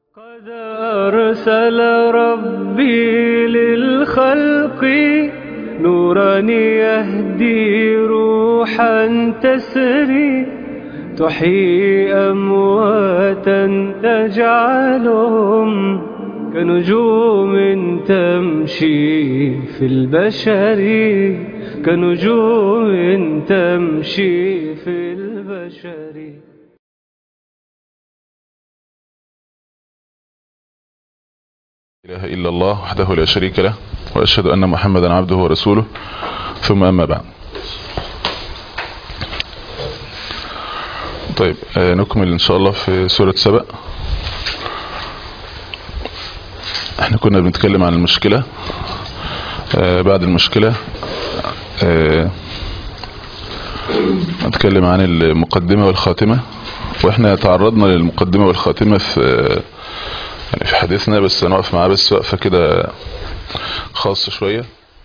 قد أرسل ربي للخلق نورا يهدي روحا تسري تحيي أمواتا تجعلهم كنجوم تمشي في البشر كنجوم تمشي في البشر. لا إله إلا الله وحده لا شريك له وأشهد أن محمدا عبده ورسوله ثم أما بعد. طيب نكمل إن شاء الله في سورة سبأ. احنا كنا بنتكلم عن المشكلة. بعد المشكلة نتكلم عن المقدمة والخاتمة، واحنا تعرضنا للمقدمة والخاتمة في حديثنا، بس هنقف معاه بس وقفة كده خاصة شوية.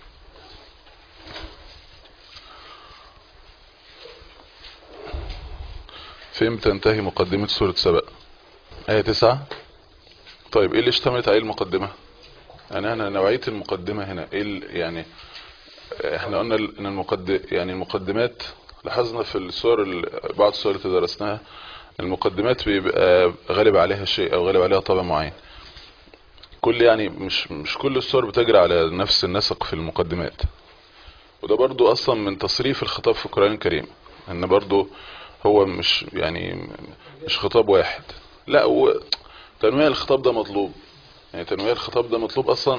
فين تنتهي مقدمة سورة سبأ؟ آية 9. طيب ايه اللي اشتملت عليه المقدمة؟ يعني انا نوعية المقدمة هنا ايه يعني احنا قلنا ان المقدمات لاحظنا في السور، بعض السور اللي درسناها المقدمات بيبقى غالب عليها شيء او غالب عليها طابع معين. يعني مش كل السور بتجري على نفس النسق في المقدمات، وده برضو اصلا من تصريف الخطاب في القرآن الكريم، ان برضو هو مش خطاب واحد، لا تنويع الخطاب ده مطلوب. يعني تنويع الخطاب ده مطلوب اصلا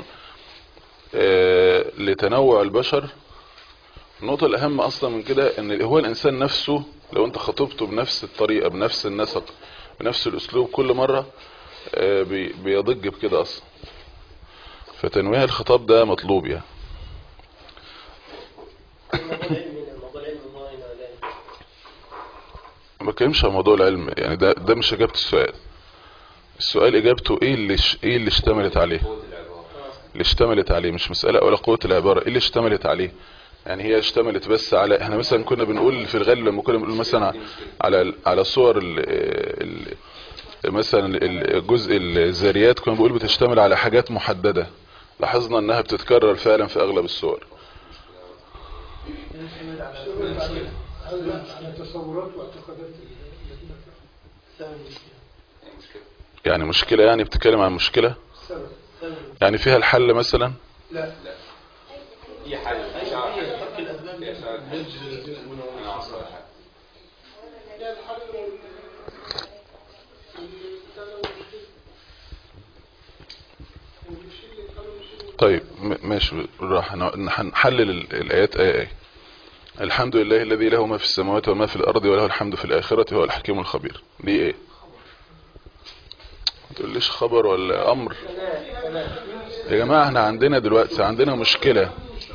لتنوع البشر. النقطة الاهم اصلا من كده ان هو الانسان نفسه لو انت خطبته بنفس الطريقة بنفس النسق بنفس الاسلوب كل مرة بيضج بكده اصلا، فتنويع الخطاب ده مطلوب يعني. ما بتكلمش عن موضوع العلم، يعني ده مش اجابة السؤال. السؤال اجابته ايه اللي اشتملت عليه. اللي اشتملت عليه مش مسألة ولا قوة العبارة، ايه اللي اشتملت عليه. يعني هي اشتملت بس على، احنا مثلا كنا بنقول في الغالب لما كنا بنقول مثلا على صور مثلا الجزء الذريات كنا بنقول بتشتمل على حاجات محددة، لاحظنا انها بتتكرر فعلا في اغلب الصور. يعني مشكلة، يعني بتتكلم عن مشكلة يعني فيها الحل مثلا. لا هي حل طيب ماشي، راح نحلل الآيات آية آية. الحمد لله الذي له ما في السماوات وما في الأرض وله الحمد في الآخرة هو الحكيم الخبير. دي ايه؟ ما تقوليش خبر ولا أمر يا جماعة. احنا عندنا دلوقتي عندنا مشكلة،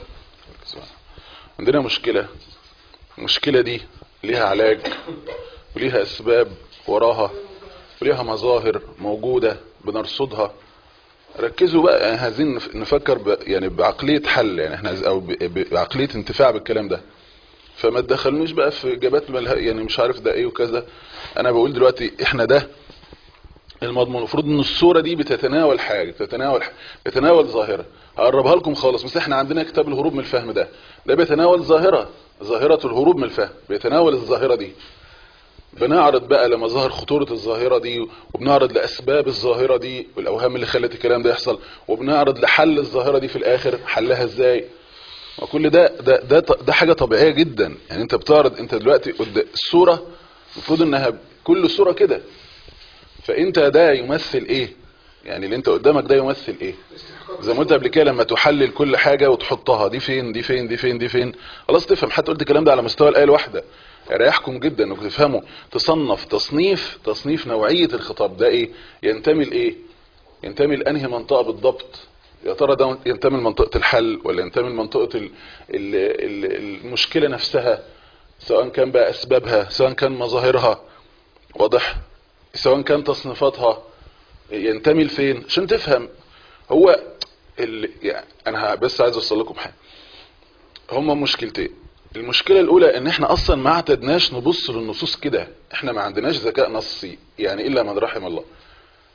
المشكلة دي ليها علاج وليها أسباب وراها وليها مظاهر موجودة بنرصدها. ركزوا بقى، يعني عايزين نفكر يعني بعقلية حل، يعني احنا او بعقلية انتفاع بالكلام ده. فما تدخلونيش بقى في اجابات يعني مش عارف ده ايه وكذا. انا بقول دلوقتي احنا ده المضمون. المفروض ان الصورة دي بتتناول حاجة، بتتناول ظاهرة. هقربها لكم خالص، بس احنا عندنا كتاب الهروب من الفهم ده بيتناول ظاهرة الهروب من الفهم، بيتناول الظاهرة دي. بنعرض بقى لمظاهر خطورة الظاهرة دي، وبنعرض لأسباب الظاهرة دي والأوهام اللي خلت الكلام ده يحصل، وبنعرض لحل الظاهرة دي في الآخر، حلها ازاي. وكل ده حاجة طبيعية جدا. يعني انت بتعرض، انت دلوقتي قدام الصورة، المفروض انها كل صورة كده. فانت ده يمثل ايه؟ يعني اللي انت قدامك ده يمثل ايه؟ زي ما قلت قبل كده، لما تحلل كل حاجة وتحطها دي فين دي فين دي فين دي فين، خلاص تفهم. حتى قلت الكلام ده على مستوى الآية الواحدة، يريحكم جدا انكم تفهموا. تصنف تصنيف نوعية الخطاب ده ايه، ينتمي لايه، ينتمي لانهي منطقة بالضبط. يا ترى ده ينتمي لمنطقة الحل ولا ينتمي لمنطقة المشكلة نفسها، سواء كان بقى اسبابها، سواء كان مظاهرها، واضح، سواء كان تصنيفاتها، ينتمي لفين عشان تفهم. هو يعني انا بس عايز اوصل لكم حاجه. هما مشكلتين. المشكله الاولى ان احنا اصلا ما اعتدناش نبص للنصوص كده، احنا ما عندناش ذكاء نصي، يعني الا من رحم الله.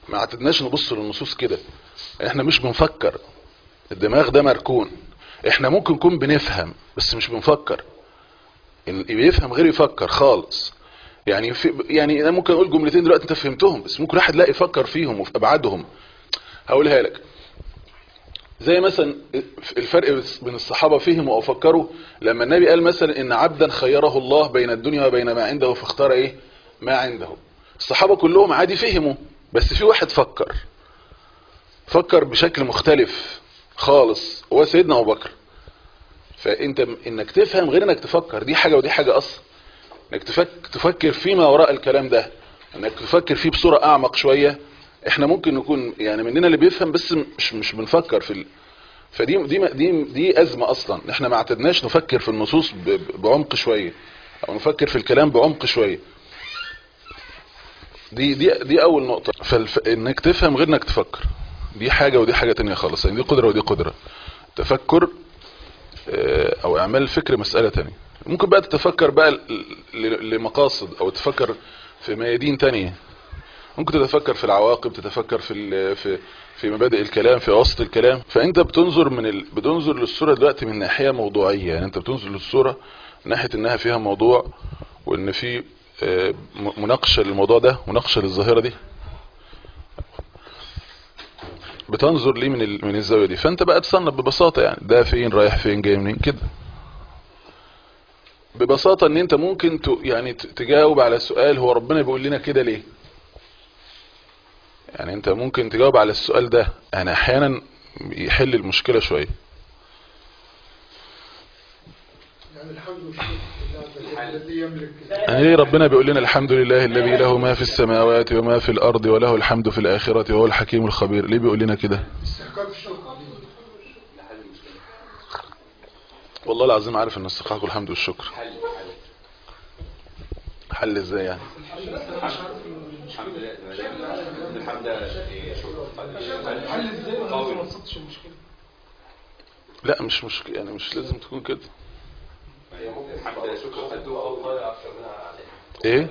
ما اعتدناش نبص للنصوص كده. احنا مش بنفكر، الدماغ ده مركون. احنا ممكن نكون بنفهم بس مش بنفكر. اللي بيفهم غير يفكر خالص. يعني انا ممكن اقول جملتين دلوقتي انت فهمتهم، بس ممكن واحد لا يفكر فيهم وفي ابعادهم. هقولها لك. زي مثلا الفرق بين الصحابة فهموا او فكروا لما النبي قال مثلا ان عبدا خيره الله بين الدنيا وبين ما عنده فاختار ايه؟ ما عنده. الصحابة كلهم عادي فهموا، بس في واحد فكر بشكل مختلف خالص، هو سيدنا ابو بكر. فانت انك تفهم غير انك تفكر، دي حاجة ودي حاجة اصلا. انك تفكر فيما وراء الكلام ده، انك تفكر فيه بصورة اعمق شوية. احنا ممكن نكون يعني مننا اللي بيفهم بس مش بنفكر فدي ازمة اصلا. احنا ما اعتدناش نفكر في النصوص بعمق شوية، او نفكر في الكلام بعمق شوية. دي اول نقطة. فانك تفهم غير انك تفكر، دي حاجة ودي حاجة تانية خالص. يعني دي قدرة ودي قدرة. تفكر او اعمال الفكر مسألة تانية. ممكن بقى تتفكر بقى لمقاصد، او تفكر في ميادين تانية. ممكن تتفكر في العواقب، تتفكر في مبادئ الكلام، في وسط الكلام. فانت بتنظر للصورة دلوقتي من ناحية موضوعية. يعني انت بتنظر للصورة من ناحية انها فيها موضوع، وان في مناقشة للموضوع ده، مناقشة للظاهرة دي. بتنظر ليه من الزاوية دي. فانت بقى تصنف ببساطة، يعني ده فين رايح فين جاي منين كده. ببساطة ان انت ممكن يعني تجاوب على سؤال هو ربنا بيقول لنا كده ليه. يعني انت ممكن تجاوب على السؤال ده، يعني احيانا يحل المشكلة شوية. يعني الحمد لله الذي يملك. يعني ليه ربنا بيقول لنا الحمد لله الذي له ما في السماوات وما في الارض وله الحمد في الاخرة وهو الحكيم الخبير؟ ليه بيقول لنا كده؟ والله العظيم عارف ان استحقاق الحمد والشكر. حل ازاي يعني؟ لا مش مشكلة، يعني مش لازم تكون كده. ايه؟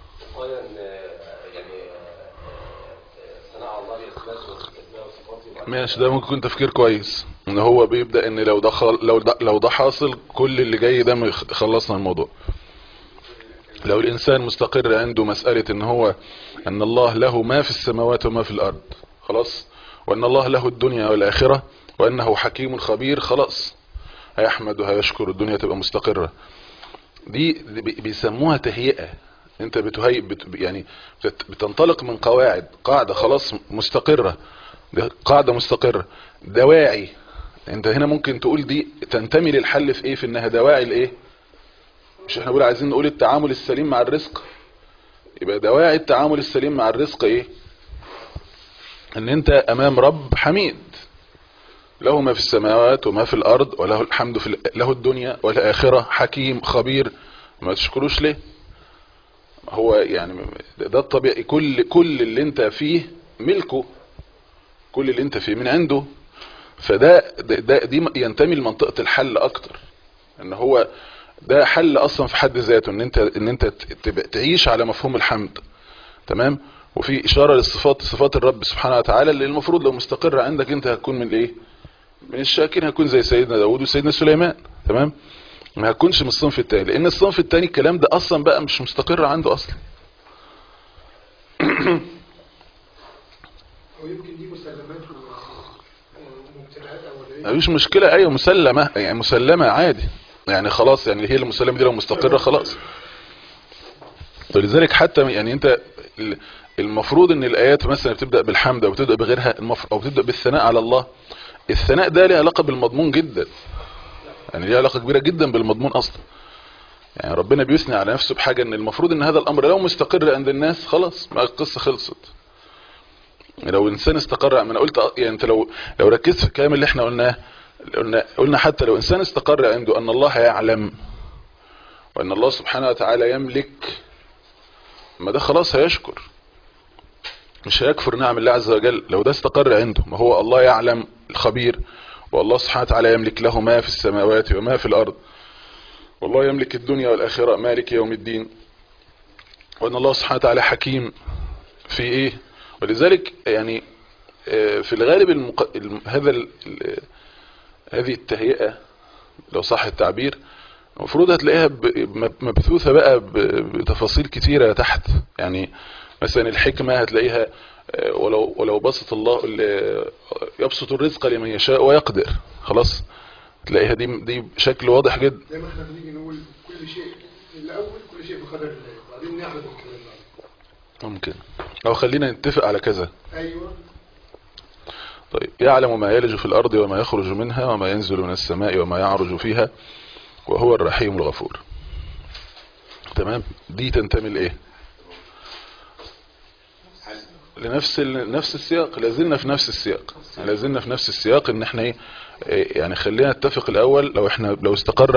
ماشي، ده ممكن يكون تفكير كويس. ان هو بيبدأ ان لو ده حاصل كل اللي جاي ده خلصنا الموضوع. لو الانسان مستقر عنده مسألة ان الله له ما في السماوات وما في الارض، خلاص، وان الله له الدنيا والاخرة، وانه حكيم خبير، خلاص هيحمد وهيشكر، الدنيا تبقى مستقرة. دي بيسموها تهيئة. انت يعني بتنطلق من قاعدة خلاص مستقرة، قاعدة مستقرة، دواعي. انت هنا ممكن تقول دي تنتمي للحل في ايه؟ في انها دواعي لايه؟ مش احنا بقول عايزين نقول التعامل السليم مع الرزق؟ يبقى دواعي التعامل السليم مع الرزق ايه؟ ان انت امام رب حميد، له ما في السماوات وما في الارض وله الحمد له الدنيا والاخرة، حكيم خبير. ما تشكروش ليه؟ هو يعني ده الطبيعي. كل اللي انت فيه ملكه، كل اللي انت فيه من عنده. دي ينتمي لمنطقة الحل اكتر. ان هو ده حل اصلا في حد ذاته، ان انت تعيش على مفهوم الحمد. تمام. وفي اشارة صفات الرب سبحانه وتعالى اللي المفروض لو مستقرة عندك انت هتكون من ايه؟ من الشاكرين. هتكون زي سيدنا داود وسيدنا سليمان. تمام. ما هتكونش من الصنف التاني، لان الصنف التاني الكلام ده اصلا بقى مش مستقر عنده اصلا. ويمكن دي مسلمات ومبتدعات ما فيش مشكلة. ايوه مسلمة، يعني مسلمة عادي، يعني خلاص، يعني هي المسلمة دي لو مستقرة خلاص. ولذلك حتى يعني انت المفروض ان الايات مثلا بتبدأ بالحمد او بتبدأ بغيرها، او بتبدأ بالثناء على الله. الثناء ده له علاقة بالمضمون جدا، يعني له علاقة كبيرة جدا بالمضمون اصلا. يعني ربنا بيثني على نفسه بحاجة ان المفروض ان هذا الامر لو مستقر عند الناس خلاص ما القصة خلصت. لو الانسان استقر، انا قلت يعني انت لو ركزت في الكلام اللي احنا قلنا حتى لو انسان استقر عنده ان الله يعلم وان الله سبحانه وتعالى يملك، ما ده خلاص هيشكر، مش هيكفر نعم الله عز وجل. لو ده استقر عنده، ما هو الله يعلم الخبير، والله سبحانه وتعالى يملك له ما في السماوات وما في الارض، والله يملك الدنيا والاخرة مالك يوم الدين، وان الله سبحانه وتعالى حكيم في ايه؟ ولذلك يعني في الغالب هذه التهيئة لو صح التعبير المفروض هتلاقيها مبثوثة بقى بتفاصيل كتيرة تحت. يعني مثلا الحكمة هتلاقيها ولو بسط الله يبسط الرزق لمن يشاء ويقدر، خلاص تلاقيها دي بشكل واضح جدا. زي ما احنا بنيجي نقول كل شيء الاول كل شيء بقدر الله، وبعدين نعرض الكلام ده. ممكن او خلينا نتفق على كذا. ايوه. طيب يعلم ما يلج في الارض وما يخرج منها وما ينزل من السماء وما يعرج فيها وهو الرحيم الغفور. تمام، دي تنتمي لايه؟ لنفس السياق. لازلنا في نفس السياق ان احنا يعني خلينا نتفق الاول. لو استقر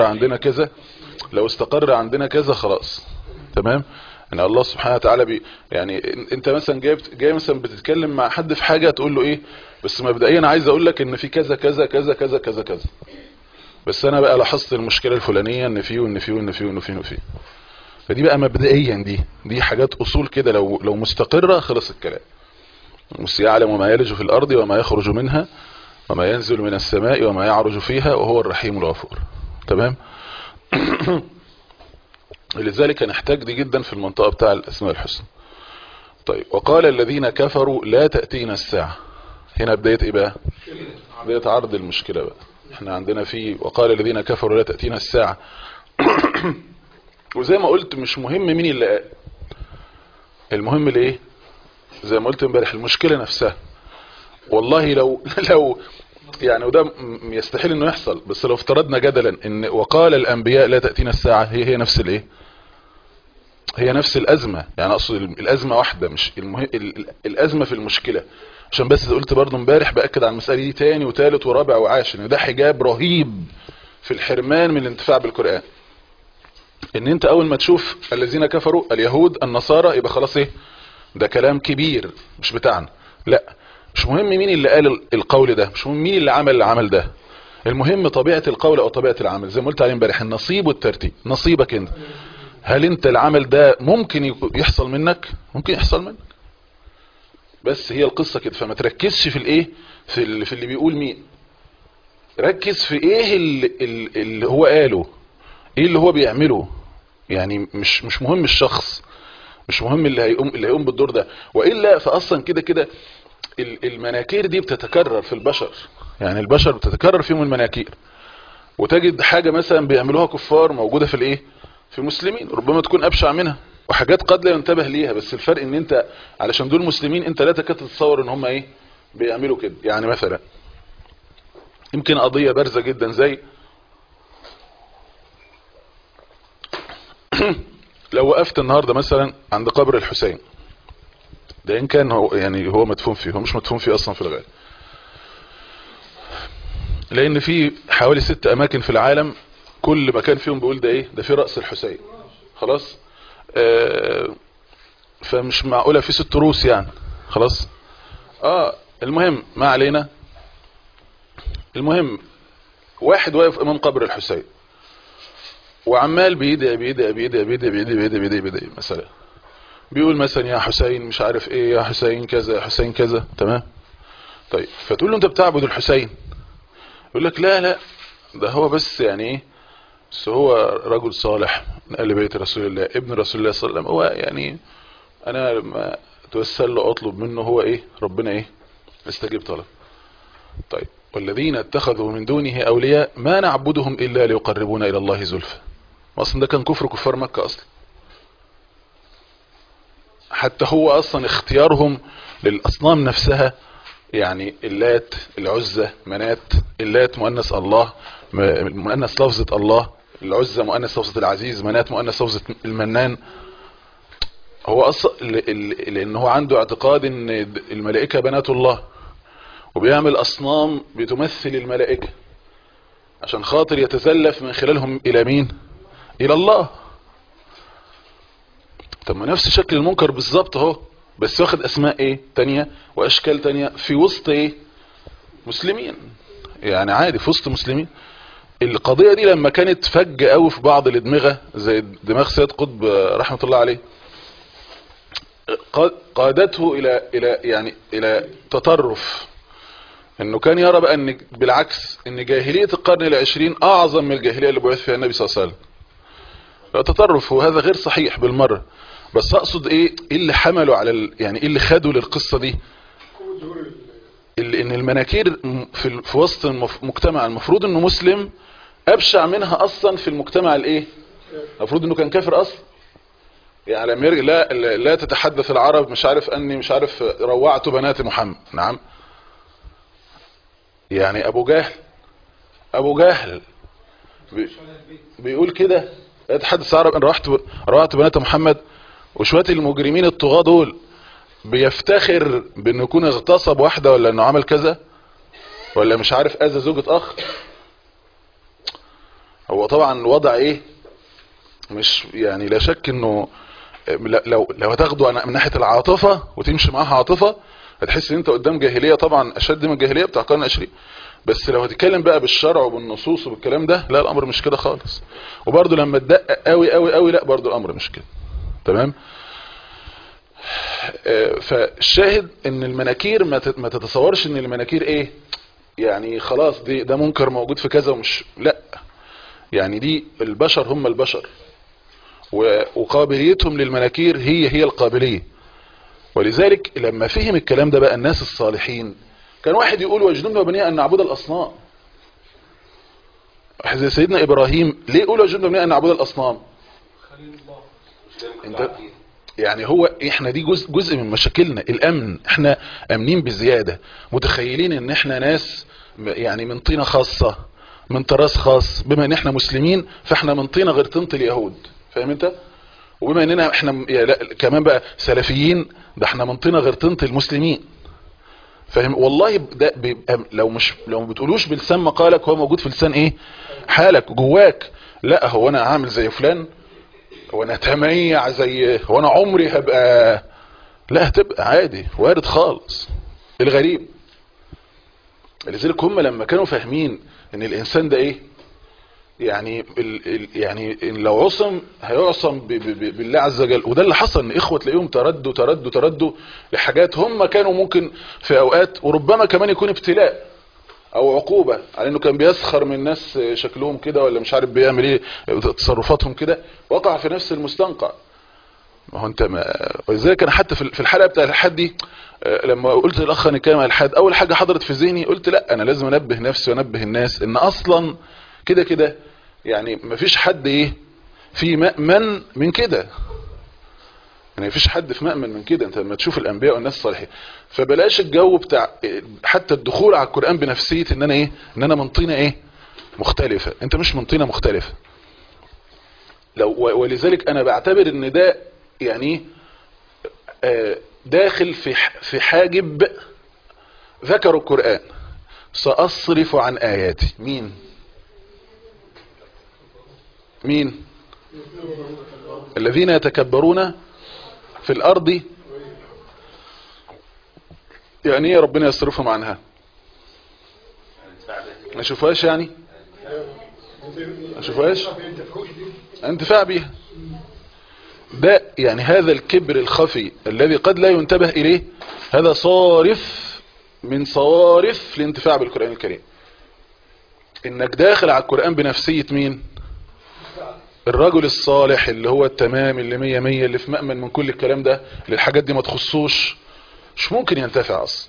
عندنا كذا خلاص تمام. ان الله سبحانه وتعالى يعني انت مثلا جاي مثلا بتتكلم مع حد في حاجة تقول له ايه، بس مبدئيا عايز اقول لك ان في كذا كذا كذا كذا كذا كذا، بس انا بقى لاحظت المشكلة الفلانية ان فيه وان فيه وان فيه وان فيه وان فيه. فدي بقى مبدئيا دي حاجات اصول كده، لو مستقرة خلص الكلام. يعلم ما يلج في الارض وما يخرج منها وما ينزل من السماء وما يعرج فيها وهو الرحيم الغفور. تمام. لذلك نحتاج دي جدا في المنطقة بتاع الاسماء الحسنى. طيب وقال الذين كفروا لا تأتينا الساعة. هنا بداية ايه بقى؟ بداية عرض المشكلة بقى. احنا عندنا في وقال الذين كفروا لا تأتينا الساعة وزي ما قلت مش مهم مين اللي قال، المهم الايه؟ زي ما قلت امبارح المشكلة نفسها. والله لو يعني وده يستحيل انه يحصل، بس لو افترضنا جدلا ان وقال الانبياء لا تأتينا الساعة هي نفس الايه، هي نفس الازمة. يعني اقصد الازمة واحدة، مش المهم الازمة في المشكلة. عشان بس قلت برضو امبارح باكد على المسألة دي تاني وتالت ورابع وعاشر، ان ده حجاب رهيب في الحرمان من الانتفاع بالقرآن. ان انت اول ما تشوف الذين كفروا اليهود النصارى يبقى خلاص ايه، ده كلام كبير مش بتاعنا. لا، مش مهم مين اللي قال القول ده، مش مهم مين اللي عمل العمل ده، المهم طبيعة القول او طبيعة العمل. زي ما قلت عليه امبارح النصيب والترتيب. نصيبك انت، هل انت العمل ده ممكن يحصل منك؟ ممكن يحصل منك، بس هي القصة كده. فما تركزش في الايه، في اللي بيقول مين، ركز في ايه اللي هو قاله، ايه اللي هو بيعمله. يعني مش مهم الشخص، مش مهم اللي هيقوم بالدور ده. وإلا فأصلا كده المناكير دي بتتكرر في البشر. يعني البشر بتتكرر فيهم المناكير، وتجد حاجة مثلا بيعملوها كفار موجودة في الايه، في المسلمين، ربما تكون أبشع منها، وحاجات قد لا ينتبه ليها. بس الفرق ان انت علشان دول مسلمين انت لا تكاد تتصور ان هم ايه بيعملوا كده. يعني مثلا يمكن قضية بارزة جدا زي لو وقفت النهاردة مثلا عند قبر الحسين ده، ان كان هو مدفون فيه، هو مش مدفون فيه اصلا في الغالب، لان في حوالي 6 اماكن في العالم كل مكان فيهم بيقول ده ايه، ده في رأس الحسين. خلاص فمش معقولة في 6 روس يعني. خلاص المهم ما علينا. المهم واحد واقف امام قبر الحسين وعمال بيدعي مثلا، بيقول مثلا يا حسين مش عارف ايه، يا حسين كذا، يا حسين كذا. تمام. طيب فتقول له انت بتعبد الحسين؟ يقول لك لا ده هو بس يعني ايه، بس هو رجل صالح من اهل بيت رسول الله، ابن رسول الله صلى الله عليه وسلم. هو يعني انا لما اتوسل له اطلب منه هو ايه، ربنا ايه يستجيب طلب. طيب والذين اتخذوا من دونه اولياء ما نعبدهم الا ليقربونا الى الله زلفى. اصلا ده كان كفار مكة اصلا. حتى هو اصلا اختيارهم للاصنام نفسها، يعني اللات، العزة، منات. اللات مؤنث الله، مؤنث لفظة الله، العزة مؤنث لفظة العزيز، منات مؤنث لفظة المنان. هو اصلا لان هو عنده اعتقاد ان الملائكة بنات الله، وبيعمل اصنام بتمثل الملائكة عشان خاطر يتزلف من خلالهم الى مين، الى الله. طب ما نفس شكل المنكر بالظبط اهو، بس واخد اسماء ايه تانية واشكال تانية في وسط ايه، مسلمين. يعني عادي في وسط مسلمين. القضية دي لما كانت فجة قوي في بعض الادمغة زي دماغ سيد قطب رحمة الله عليه، قادته الى تطرف، انه كان يرى بقى ان بالعكس ان جاهلية القرن العشرين اعظم من الجاهلية اللي بعث فيها النبي صلى الله عليه وسلم. تطرف، وهذا غير صحيح بالمرة. بس اقصد ايه اللي حملوا على يعني ايه اللي خدوا للقصة دي، اللي ان المناكير في وسط المجتمع المفروض انه مسلم ابشع منها اصلا في المجتمع الايه، المفروض انه كان كافر اصلا. يعني لما يرجع لا تتحدث العرب مش عارف اني مش عارف روعت بنات محمد. نعم، يعني ابو جهل بيقول كده، لا تتحدث العرب ان روعت بنات محمد. وشويه المجرمين الطغاة دول بيفتخر بانه يكون اغتصب واحده، ولا انه عمل كذا، ولا مش عارف اذى زوجة اخ. هو طبعا الوضع ايه، مش يعني لا شك انه لو هتاخده من ناحية العاطفة وتمشي معاها عاطفة هتحس ان انت قدام جاهلية طبعا اشد من الجاهلية بتاع القرن العشرين. بس لو هتتكلم بقى بالشرع وبالنصوص وبالكلام ده، لا الامر مش كده خالص. وبرضه لما تدقق قوي قوي قوي، لا برضه الامر مش كده. تمام. فالشاهد ان المناكير ما تتصورش ان المناكير ايه يعني خلاص ده منكر موجود في كذا ومش، لا يعني دي البشر هم البشر، وقابليتهم للمناكير هي القابلية. ولذلك لما فهم الكلام ده بقى الناس الصالحين، كان واحد يقول واجنبنا وبني ان نعبد الاصنام. زي سيدنا ابراهيم ليه يقول واجنبنا وبني ان نعبد الاصنام؟ انت يعني هو احنا دي جزء من مشاكلنا الامن. احنا امنين بزيادة، متخيلين ان احنا ناس يعني من طينة خاصة، من طراز خاص، بما ان احنا مسلمين فاحنا من طينة غير طينة اليهود. فاهم انت؟ وبما اننا احنا لا كمان بقى سلفيين، ده احنا من طينة غير طينة المسلمين. فاهم؟ والله ده بيبقى لو ما بتقولوش بلسان مقالك، هو موجود في لسان ايه حالك جواك. لا هو انا عامل زي فلان، هو انا تميع زي، هو انا عمري هبقى، لا هتبقى عادي وارد خالص. الغريب لذلك هم لما كانوا فاهمين ان الانسان ده ايه يعني يعني لو عصم هيعصم بالله عز وجل. وده اللي حصل، ان اخوة تلاقيهم تردوا لحاجات هم كانوا ممكن في اوقات، وربما كمان يكون ابتلاء او عقوبة على انه كان بيسخر من الناس شكلهم كده، ولا مش عارف بيعمل ايه تصرفاتهم كده، وقع في نفس المستنقع. ما هو انت ولذلك انا حتى في الحلقة بتاعت الحد دي لما قلت للاخ نتكلم عن الحد، اول حاجة حضرت في ذهني قلت لا انا لازم انبه نفسي وانبه الناس ان اصلا كده يعني مفيش حد ايه في مأمن من كده. يعني مفيش حد في مأمن من كده. انت لما تشوف الانبياء والناس الصالحين، فبلاش الجو بتاع حتى الدخول على القرآن بنفسية ان انا ايه، ان انا من طينة ايه مختلفة. انت مش من طينة مختلفة. ولذلك انا بعتبر ان ده يعني داخل في حاجب ذكر القرآن. سأصرف عن آياتي. مين الذين يتكبرون في الارض، يعني ايه ربنا يصرفهم عنها؟ ما شوفهاش يعني، ما شوفهاش انتفاع بيها. ده يعني هذا الكبر الخفي الذي قد لا ينتبه اليه، هذا صارف من صوارف الانتفاع بالقرآن الكريم. انك داخل على القرآن بنفسية مين؟ الرجل الصالح اللي هو التمام، اللي 100 اللي في مأمن من كل الكلام ده، اللي الحاجات دي ما تخصوش، مش ممكن ينتفع اصلا.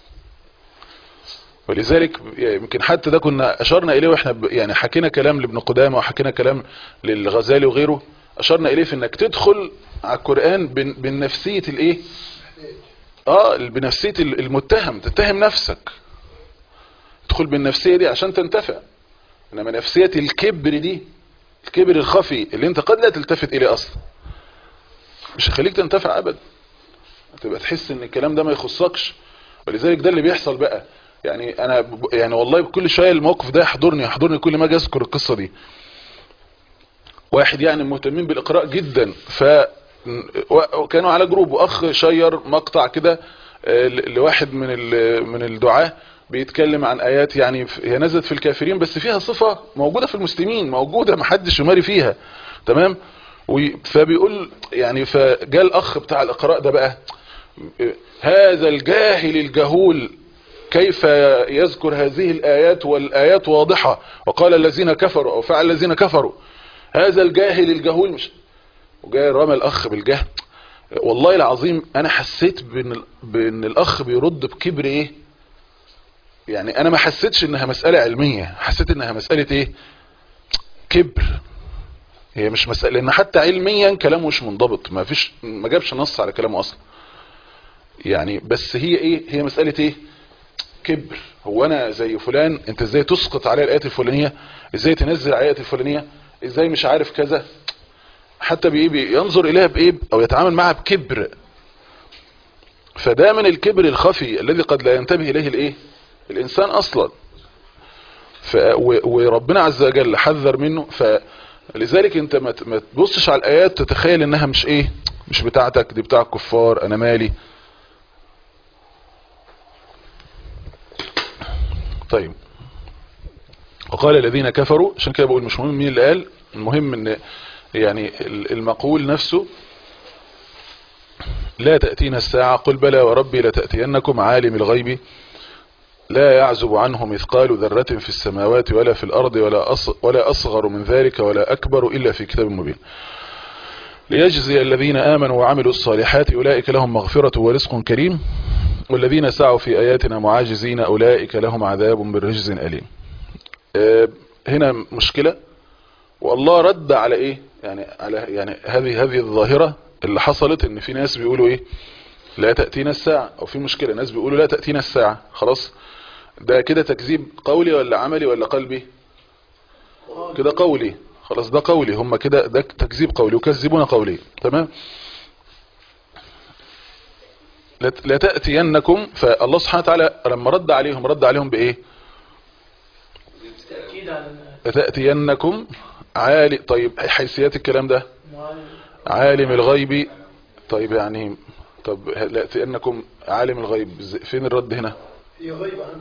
ولذلك يمكن حتى ده كنا اشرنا اليه واحنا يعني حكينا كلام لابن قدامة وحكينا كلام للغزالي وغيره، اشرنا اليه في انك تدخل على القرآن بالنفسية الايه بنفسية المتهم، تتهم نفسك، تدخل بالنفسية دي عشان تنتفع. انما نفسية الكبر دي، الكبر الخفي اللي انت قد لا تلتفت اليه اصلا، مش هيخليك تنتفع ابدا. تبقى تحس ان الكلام ده ما يخصكش. ولذلك ده اللي بيحصل بقى. يعني انا يعني والله بكل شويه الموقف ده يحضرني كل ما اجي اذكر القصه دي. واحد يعني مهتمين بالاقراء جدا، وكانوا على جروب، واخ شير مقطع كده لواحد من الدعاة بيتكلم عن ايات يعني هي نزلت في الكافرين بس فيها صفة موجودة في المسلمين، موجودة محدش يماري فيها. تمام. فبيقول يعني فجاء الاخ بتاع الاقراء ده بقى هذا الجاهل الجهول كيف يذكر هذه الآيات والآيات واضحة، وقال الذين كفروا أو فعل الذين كفروا، هذا الجاهل الجهول مش، وجاي رمى الأخ بالجهل. والله العظيم أنا حسيت بأن الأخ بيرد بكبر إيه، يعني أنا ما حسيتش إنها مسألة علمية، حسيت إنها مسألة إيه، كبر. هي مش مسألة، لأن حتى علميا كلامه مش منضبط، ما جابش نص على كلامه أصلا يعني. بس هي إيه، هي مسألة إيه، كبر. هو أنا زي فلان، أنت إزاي تسقط على الآيات الفلانية، إزاي تنزل على الآيات الفلانية، إزاي مش عارف كذا، حتى بينظر إليها بإيه أو يتعامل معها بكبر. فده من الكبر الخفي الذي قد لا ينتبه إليه الإيه الإنسان أصلا. وربنا عز وجل حذر منه. فلذلك انت ما تبصش على الآيات تتخيل انها مش ايه، مش بتاعتك، دي بتاع الكفار، انا مالي. طيب، وقال الذين كفروا، عشان كده بقول مش مهم مين اللي قال، المهم ان يعني المقول نفسه، لا تأتينا الساعة قل بلى وربي لتأتينكم عالم الغيب لا يعزب عنه مثقال ذرة في السماوات ولا في الأرض ولا أصغر من ذلك ولا أكبر إلا في كتاب مبين ليجزي الذين آمنوا وعملوا الصالحات أولئك لهم مغفرة ورزق كريم والذين سعوا في آياتنا معاجزين أولئك لهم عذاب من رجز أليم. هنا مشكلة، والله رد على إيه، يعني هذه الظاهرة اللي حصلت، إن في ناس بيقولوا إيه لا تأتينا الساعة، أو في مشكلة ناس بيقولوا لا تأتينا الساعة. خلاص، ده كده تكذيب قولي ولا عملي ولا قلبي؟ كده قولي، خلاص ده قولي، هم كده ده تكذيب قولي وكذبون قولي. تمام. لا تأتينكم، فالله سبحانه وتعالى لما رد عليهم بإيه؟ لا تأتينكم عالي. طيب حيثيات الكلام ده عالم الغيب. طيب يعني طب لا تأتينكم عالم الغيب، فين الرد هنا؟ هي غيب عنه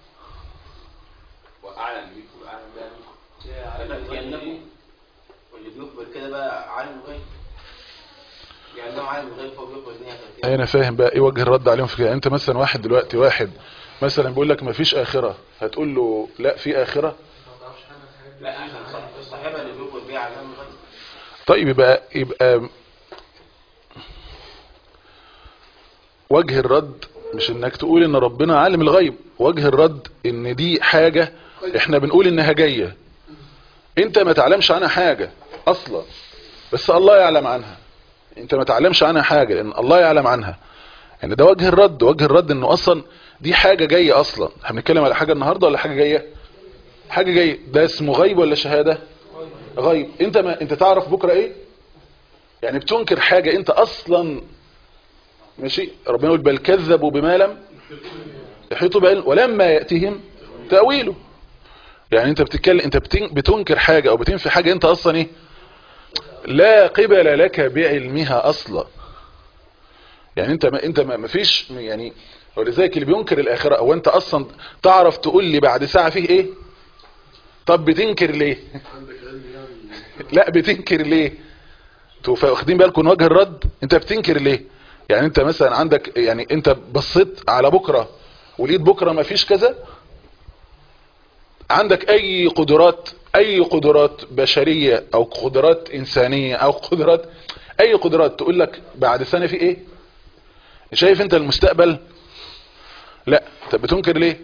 واعلم بيكم اعلم بيكم واللي بيخبر كده بقى عالم الغيب، يعني لو عالم الغيب فهو بيخبر الدنيا. انا فاهم بقى ايه وجه الرد عليهم في كده. انت مثلا واحد مثلا بيقول لك ما فيش آخرة، هتقول له لا في آخرة؟ لا عشان الصاحبه اللي بيخبر بيها عالم الغيب. طيب يبقى وجه الرد مش انك تقول ان ربنا عالم الغيب، وجه الرد ان دي حاجة احنا بنقول انها جاية، انت ما تعلمش عنها حاجة اصلا، بس الله يعلم عنها. انت ما تعلمش عنها حاجة لان الله يعلم عنها. يعني ده وجه الرد. وجه الرد انه اصلا دي حاجة جاية اصلا. احنا بنتكلم على حاجة النهاردة ولا حاجة جاية؟ حاجة جاية. ده اسمه غيب ولا شهادة؟ غيب. انت تعرف بكرة ايه؟ يعني بتنكر حاجة انت اصلا ماشي. ربنا يقول بل كذبوا بما لم يحيطوا بعلم ولما يأتيهم تأويله. يعني انت بتتكلم، انت بتنكر حاجة او بتنفي حاجة انت اصلا ايه لا قبل لك بعلمها اصلا. يعني انت ما فيش يعني. ولذلك اللي بينكر الاخرة، او انت اصلا تعرف تقول لي بعد ساعة فيه ايه؟ طب بتنكر ليه؟ لا بتنكر ليه؟ انتوا واخدين بالكم وجه الرد؟ انت بتنكر ليه؟ يعني انت مثلا عندك، يعني انت بصيت على بكرة ولقيت بكرة ما فيش كذا، عندك اي قدرات بشرية او قدرات انسانية او اي قدرات تقول لك بعد سنة في ايه؟ شايف انت المستقبل؟ لا. انت بتنكر ليه؟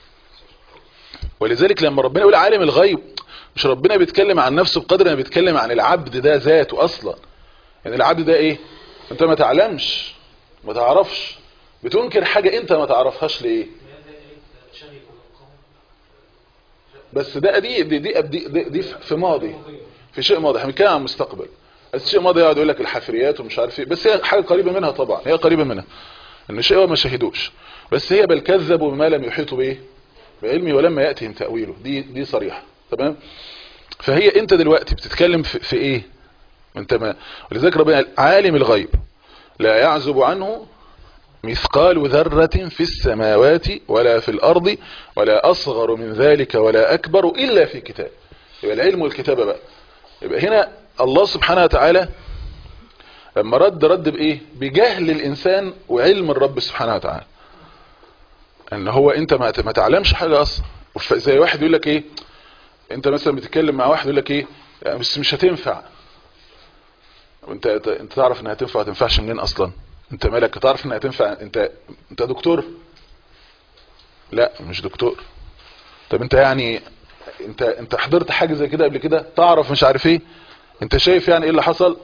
ولذلك لما ربنا يقول عالم الغيب، مش ربنا بيتكلم عن نفسه بقدر ما بيتكلم عن العبد ده ذاته اصلا. يعني العبد ده ايه؟ انت ما تعلمش، ما تعرفش، بتنكر حاجة انت ما تعرفهاش ليه؟ بس ده دي في ماضي، في شيء ماضي. احنا بنتكلم عن المستقبل. بس شيء ماضي يقعد يقول لك الحفريات ومش عارف ايه، بس هي حاجه قريبه منها طبعا، هي قريبه منها ان شيء هو ما شهدوش، بس هي بل كذبوا بما لم يحيطوا بايه؟ بعلمي ولما ياتهم تاويله. دي صريحه. تمام. فهي انت دلوقتي بتتكلم في ايه؟ انت ما. ولذلك ربنا قال عالم الغيب لا يعزب عنه مثقال ذرة في السماوات ولا في الأرض ولا أصغر من ذلك ولا أكبر إلا في كتاب. يبقى العلم والكتابة بقى. يبقى هنا الله سبحانه وتعالى لما رد بايه؟ بجهل الانسان وعلم الرب سبحانه وتعالى، ان هو انت ما تعلمش حاجه اصلا. زي واحد يقول لك ايه، انت مثلا بتتكلم مع واحد يقول لك ايه، بس مش هتنفع، وانت تعرف انها هتنفع، ما تنفعش منين اصلا؟ انت مالك تعرف انها هتنفع؟ انت دكتور؟ لا مش دكتور. طب انت يعني انت حضرت حاجه زي كده قبل كده؟ تعرف مش عارف ايه؟ انت شايف يعني ايه اللي حصل؟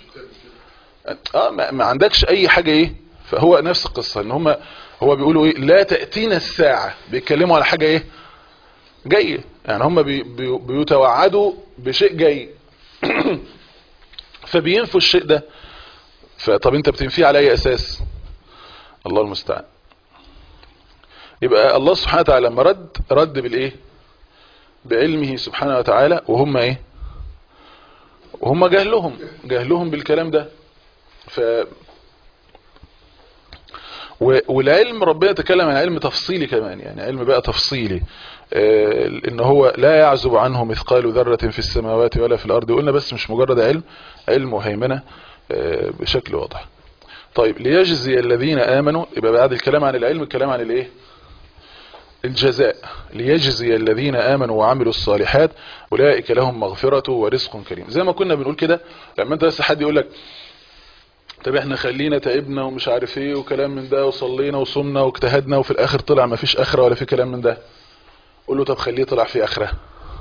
ما عندكش اي حاجه ايه. فهو نفس القصه، ان هو بيقولوا ايه، لا تاتينا الساعه، بيتكلموا على حاجه ايه جايه، يعني هم بيتوعدوا بشيء جاي فبينفوا الشيء ده. فطب انت بتنفيه على اي اساس؟ الله المستعان. يبقى الله سبحانه وتعالى لما رد بالايه؟ بعلمه سبحانه وتعالى، وهم ايه؟ وهم جهلهم بالكلام ده. والعلم ربنا تكلم عن علم تفصيلي كمان، يعني علم بقى تفصيلي، ان هو لا يعزب عنه مثقال ذرة في السماوات ولا في الارض. قلنا بس مش مجرد علم وهيمنة بشكل واضح. طيب ليجزي الذين امنوا، يبقى بعد الكلام عن العلم الكلام عن الايه؟ الجزاء. ليجزي الذين امنوا وعملوا الصالحات اولئك لهم مغفرة ورزق كريم. زي ما كنا بنقول كده، لما انت بس حد يقول لك طب احنا خلينا تعبنا ومش عارف ايه وكلام من ده، وصلينا وصمنا واجتهدنا وفي الاخر طلع ما فيش اخرة ولا في كلام من ده، قول له طب خليه طلع في اخرة،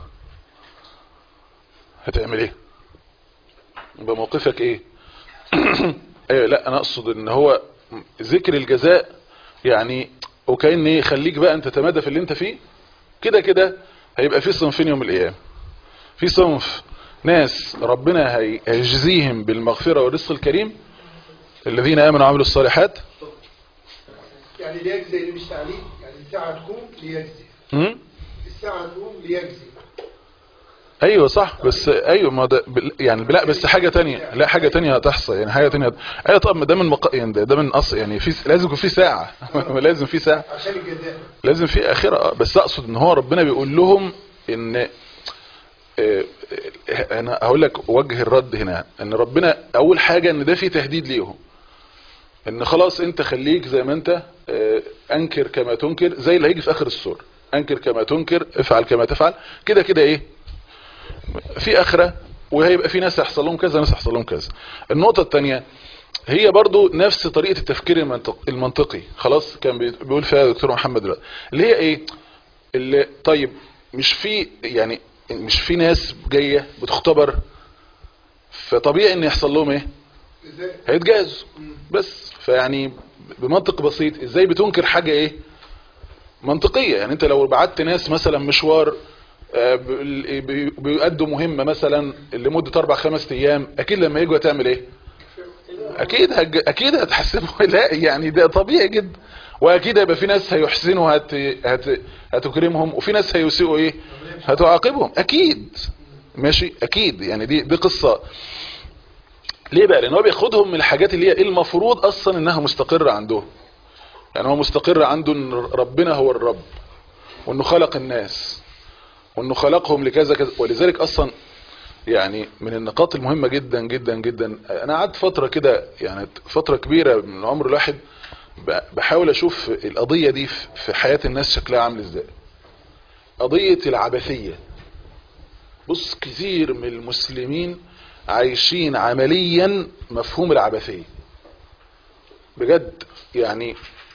هتعمل ايه؟ يبقى موقفك ايه؟ ايوه، لا انا اقصد ان هو ذكر الجزاء يعني، وكأن ايه، خليك بقى انت تتمادى في اللي انت فيه. كده كده هيبقى في صنفين يوم القيامة. في صنف ناس ربنا هيجزيهم بالمغفرة والرزق الكريم، الذين امنوا وعملوا الصالحات. يعني ليجزي اللي مش تعليم، يعني الساعة تقوم ليجزي، الساعة تقوم ليجزي. ايوه صح، بس ايوه ما ده يعني لا، بس حاجه تانية، لا حاجه تانية هتحصل، يعني حاجه تانية. ايوه طب ده من يعني ده من اصل، يعني في لازم يكون في ساعه لازم في ساعه عشان الجزاء، لازم في اخره. بس اقصد ان هو ربنا بيقول لهم ان انا هقول لك وجه الرد هنا، ان ربنا اول حاجه ان ده في تهديد ليهم، ان خلاص انت خليك زي ما انت، انكر كما تنكر، زي اللي هيجي في اخر السوره، انكر كما تنكر افعل كما تفعل. كده كده ايه، في اخره، وهيبقى في ناس يحصل لهم كذا، ناس يحصل لهم كذا. النقطه الثانيه هي برضو نفس طريقه التفكير المنطقي. خلاص كان بيقول فيها دكتور محمد دلوقتي، اللي هي ايه، اللي طيب مش في ناس جايه بتختبر، فطبيعي ان يحصل لهم ايه، هيتجازوا. بس فيعني بمنطق بسيط، ازاي بتنكر حاجه ايه منطقيه؟ يعني انت لو بعت ناس مثلا مشوار بيؤدوا مهمة مثلا لمدة 4-5 ايام، اكيد لما يجوا هتعمل ايه؟ اكيد هتحسبه لا يعني ده طبيعي جدا. واكيد هيبقى في ناس هيحسنوا هتكرمهم، وفي ناس هيسيئوا ايه، هتعاقبهم اكيد. ماشي اكيد، يعني دي قصة. ليه بقى؟ لان هو بياخدهم من الحاجات اللي هي المفروض اصلا انها مستقرة عندهم. يعني هو مستقر عنده ان ربنا هو الرب، وانه خلق الناس، وانه خلقهم لكذا كذا. ولذلك اصلا يعني من النقاط المهمة جدا جدا جدا، انا قعدت فترة كده، يعني فترة كبيرة من عمر الواحد بحاول اشوف القضية دي في حياة الناس شكلها عامل ازاي. قضية العبثية. بص، كثير من المسلمين عايشين عمليا مفهوم العبثية بجد. يعني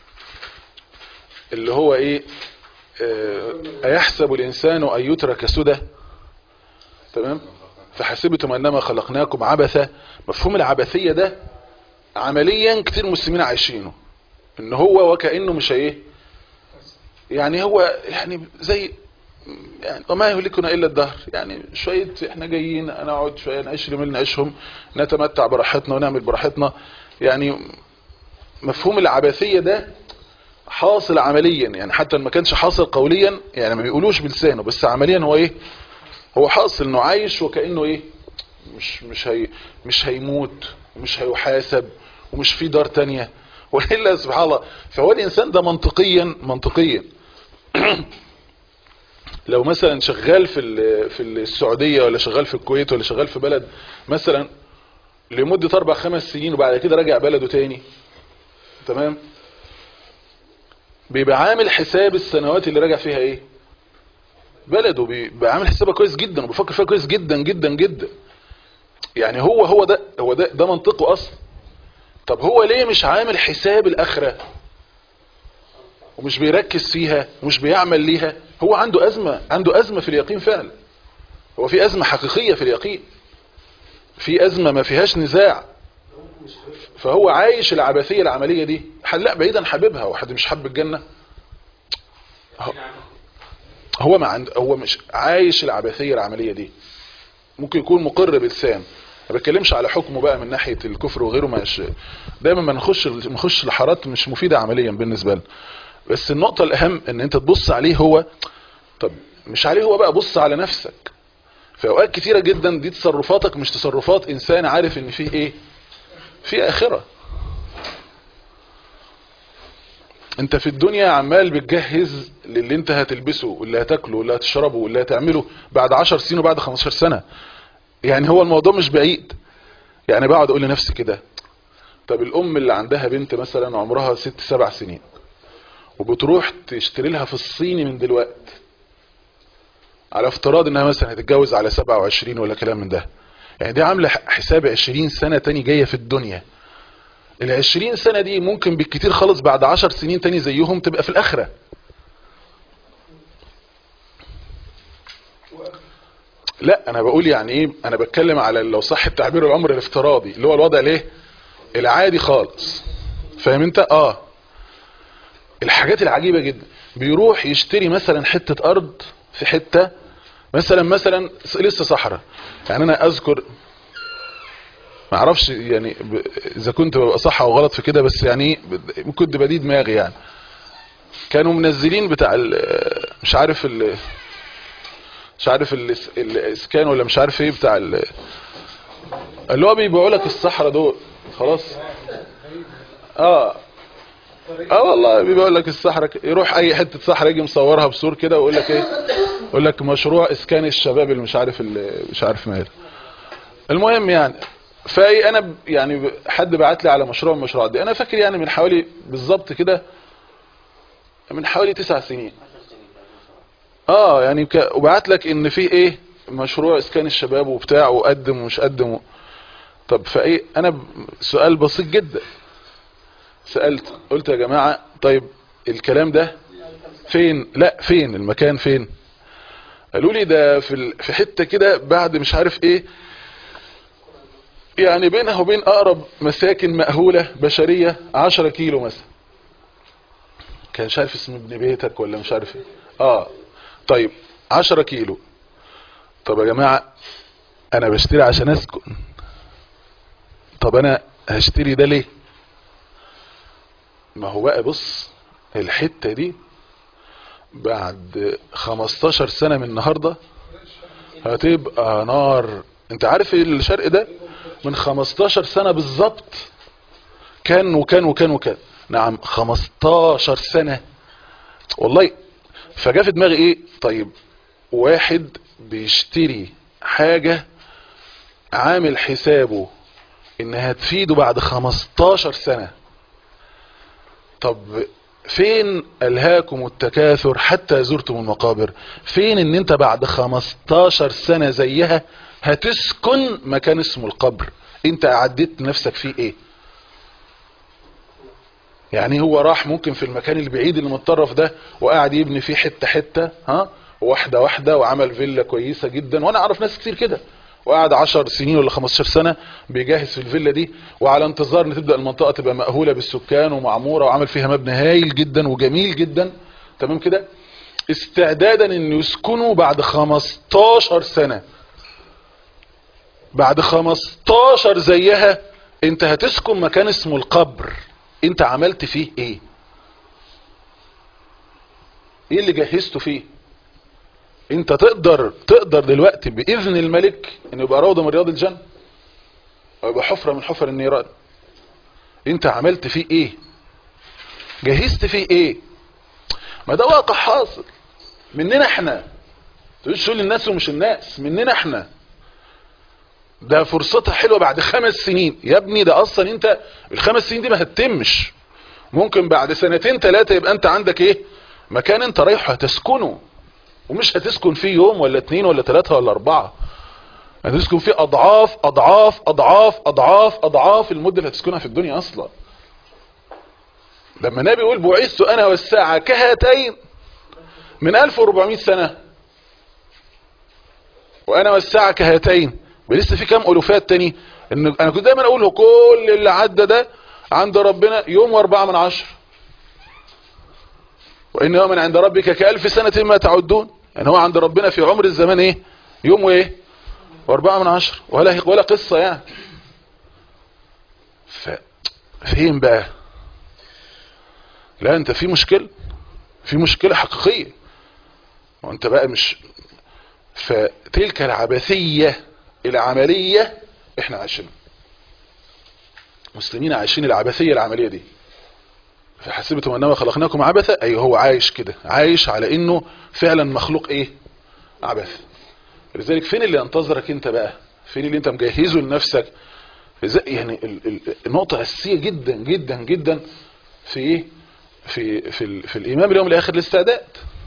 اللي هو ايه، ايحسب الانسان ان يترك سدى، تمام، فحسبتم انما خلقناكم عبثا. مفهوم العبثية ده عمليا كتير مسلمين عايشينه، ان هو وكأنه مش ايه، يعني هو يعني زي يعني وما يهلكنا الا الدهر، يعني شوية احنا جايين نقعد شوية نعيش لمن نعيشهم، نتمتع براحتنا ونعمل براحتنا. يعني مفهوم العبثية ده حاصل عمليا، يعني حتى ما كانش حاصل قوليا، يعني ما بيقولوش بلسانه، بس عمليا هو ايه، هو حاصل انه عايش وكأنه ايه، مش هيموت ومش هيحاسب ومش في دار تانية وإلا سبحان الله. فهو الإنسان ده منطقيا لو مثلا شغال في السعودية، ولا شغال في الكويت، ولا شغال في بلد مثلا، لمدة 4-5 سنين وبعد كده راجع بلده تاني، تمام، بيبقى عامل حساب السنوات اللي راجع فيها ايه بلده، بيبقى عامل حسابها كويس جدا وبيفكر فيها كويس جدا جدا جدا. يعني هو ده منطقه اصلا. طب هو ليه مش عامل حساب الاخره ومش بيركز فيها ومش بيعمل ليها؟ هو عنده ازمه في اليقين فعلا. هو في ازمه حقيقيه في اليقين، في ازمه ما فيهاش نزاع. فهو عايش العبثيه العمليه دي. لا بعيدا حبيبها، وحد مش حب الجنه. هو مش عايش العبثيه العمليه دي. ممكن يكون مقر بلسان، ما بتكلمش على حكمه بقى من ناحيه الكفر وغيره. مش دايما ما نخش لحارات مش مفيده عمليا بالنسبه لنا. بس النقطه الاهم ان انت تبص عليه هو. طب مش عليه هو بقى، بص على نفسك. في اوقات كتيره جدا دي تصرفاتك مش تصرفات انسان عارف ان فيه ايه، في اخره. انت في الدنيا عمال بتجهز للي انت هتلبسه واللي هتاكله واللي هتشربه واللي هتعمله بعد 10 سنين وبعد 15 سنة. يعني هو الموضوع مش بعيد. يعني بقعد اقول لنفسي كده، طب الام اللي عندها بنت مثلا عمرها 6-7 سنين وبتروح تشتري لها في الصيني من دلوقت، على افتراض انها مثلا هتتجوز على 27 ولا كلام من ده، يعني دي عامله حساب 20 سنة تاني جاية في الدنيا. ال20 سنة دي ممكن بالكتير خالص بعد 10 سنين تاني زيهم تبقى في الآخرة. لا انا بقول يعني ايه، انا بتكلم على لو صح التعبير العمر الافتراضي اللي هو الوضع ليه العادي خالص. فاهم انت؟ الحاجات العجيبة جدا. بيروح يشتري مثلا حتة ارض في حتة مثلا لسه صحراء. يعني انا اذكر، ما اعرفش يعني اذا كنت ببقى صح او غلط في كده، بس يعني كنت بدي دماغي. يعني كانوا منزلين بتاع مش عارف الاسكان ولا مش عارف ايه بتاع اللي هو بيبيعوا لك الصحراء دول. خلاص والله بيبيعوا لك الصحراء. يروح اي حته صحراء يجي مصورها بصور كده ويقول لك ايه، يقول لك مشروع اسكان الشباب اللي مش عارف ماله. المهم يعني فاي انا يعني حد بعت لي على مشروع من المشروعات دي، انا فاكر يعني من حوالي بالظبط كده من حوالي 9 سنين. يعني وبعت لك ان في ايه مشروع اسكان الشباب وبتاع وقدم ومش قدم طب فايه انا سؤال بسيط جدا سألت، قلت يا جماعة طيب الكلام ده فين؟ لا فين المكان فين؟ قالوا لي ده في حتة كده بعد مش عارف ايه، يعني بينها وبين اقرب مساكن مأهولة بشرية 10 كيلو مثلا. كان مش عارف اسم ابن بيتك ولا مش عارف ايه. طيب 10 كيلو. طب يا جماعة انا بشتري عشان اسكن، طب انا هشتري ده ليه؟ ما هو بقى بص، الحتة دي بعد 15 سنة من النهاردة هتبقى نار. انت عارف ايه الشرق ده؟ من 15 سنة بالظبط كان وكان. نعم 15 سنة والله. فجاء في دماغي ايه، طيب واحد بيشتري حاجة عامل حسابه انها تفيده بعد 15 سنة. طب فين ألهاكم التكاثر حتى زرتم المقابر؟ فين ان انت بعد 15 سنة زيها هتسكن مكان اسمه القبر؟ انت عديت نفسك فيه ايه؟ يعني هو راح ممكن في المكان البعيد اللي متطرف ده وقاعد يبني فيه حتة واحدة وعمل فيلا كويسة جدا. وانا اعرف ناس كتير كده، وقعد 10 سنين ولا 15 سنة بيجهز في الفيلا دي وعلى انتظار ان تبدأ المنطقة تبقى مأهولة بالسكان ومعمورة وعمل فيها مبنى هايل جدا وجميل جدا، تمام كده، استعدادا انه يسكنوا بعد 15 سنة. بعد 15 زيها انت هتسكن مكان اسمه القبر. انت عملت فيه ايه؟ ايه اللي جهزته فيه؟ انت تقدر دلوقتي باذن الملك ان يبقى روضة من رياض الجنة او يبقى حفرة من حفر النيران. انت عملت فيه ايه؟ جهزت فيه ايه؟ ما ده واقع حاصل مننا احنا. تقول للناس ومش الناس، مننا احنا. ده فرصتها حلوة بعد 5 سنين. يا ابني ده اصلا انت ال5 سنين دي ما هتتمش، ممكن بعد 2 3 يبقى انت عندك ايه مكان انت رايحه هتسكنه، ومش هتسكن فيه يوم ولا 2 ولا 3 ولا 4، هتسكن فيه اضعاف اضعاف اضعاف اضعاف اضعاف المدة اللي هتسكنها في الدنيا اصلا. لما النبي يقول بعثت انا والساعة كهاتين من 1400 سنة، وانا والساعة كهاتين، لسه في كام الوفات تاني. ان انا كنت دايما اقوله كل اللي عدى ده عند ربنا يوم و4 من 10، وان يوما عند ربك ك1000 سنة ما تعدون. يعني هو عند ربنا في عمر الزمان ايه يوم وايه و4 من 10، ولا قصة يعني. فين بقى؟ لا انت في مشكلة حقيقية، وانت بقى مش. فتلك العبثية العملية احنا عايشين، مسلمين عايشين العبثية العملية دي. فحسبتم انما خلقناكم عبثا، اي هو عايش كده، عايش على انه فعلا مخلوق ايه عبث. لذلك فين اللي ينتظرك انت بقى؟ فين اللي انت مجهزه لنفسك؟ يعني النقطة أساسية جدا جدا جدا في ايه في الإيمان باليوم الآخر الاستعداد.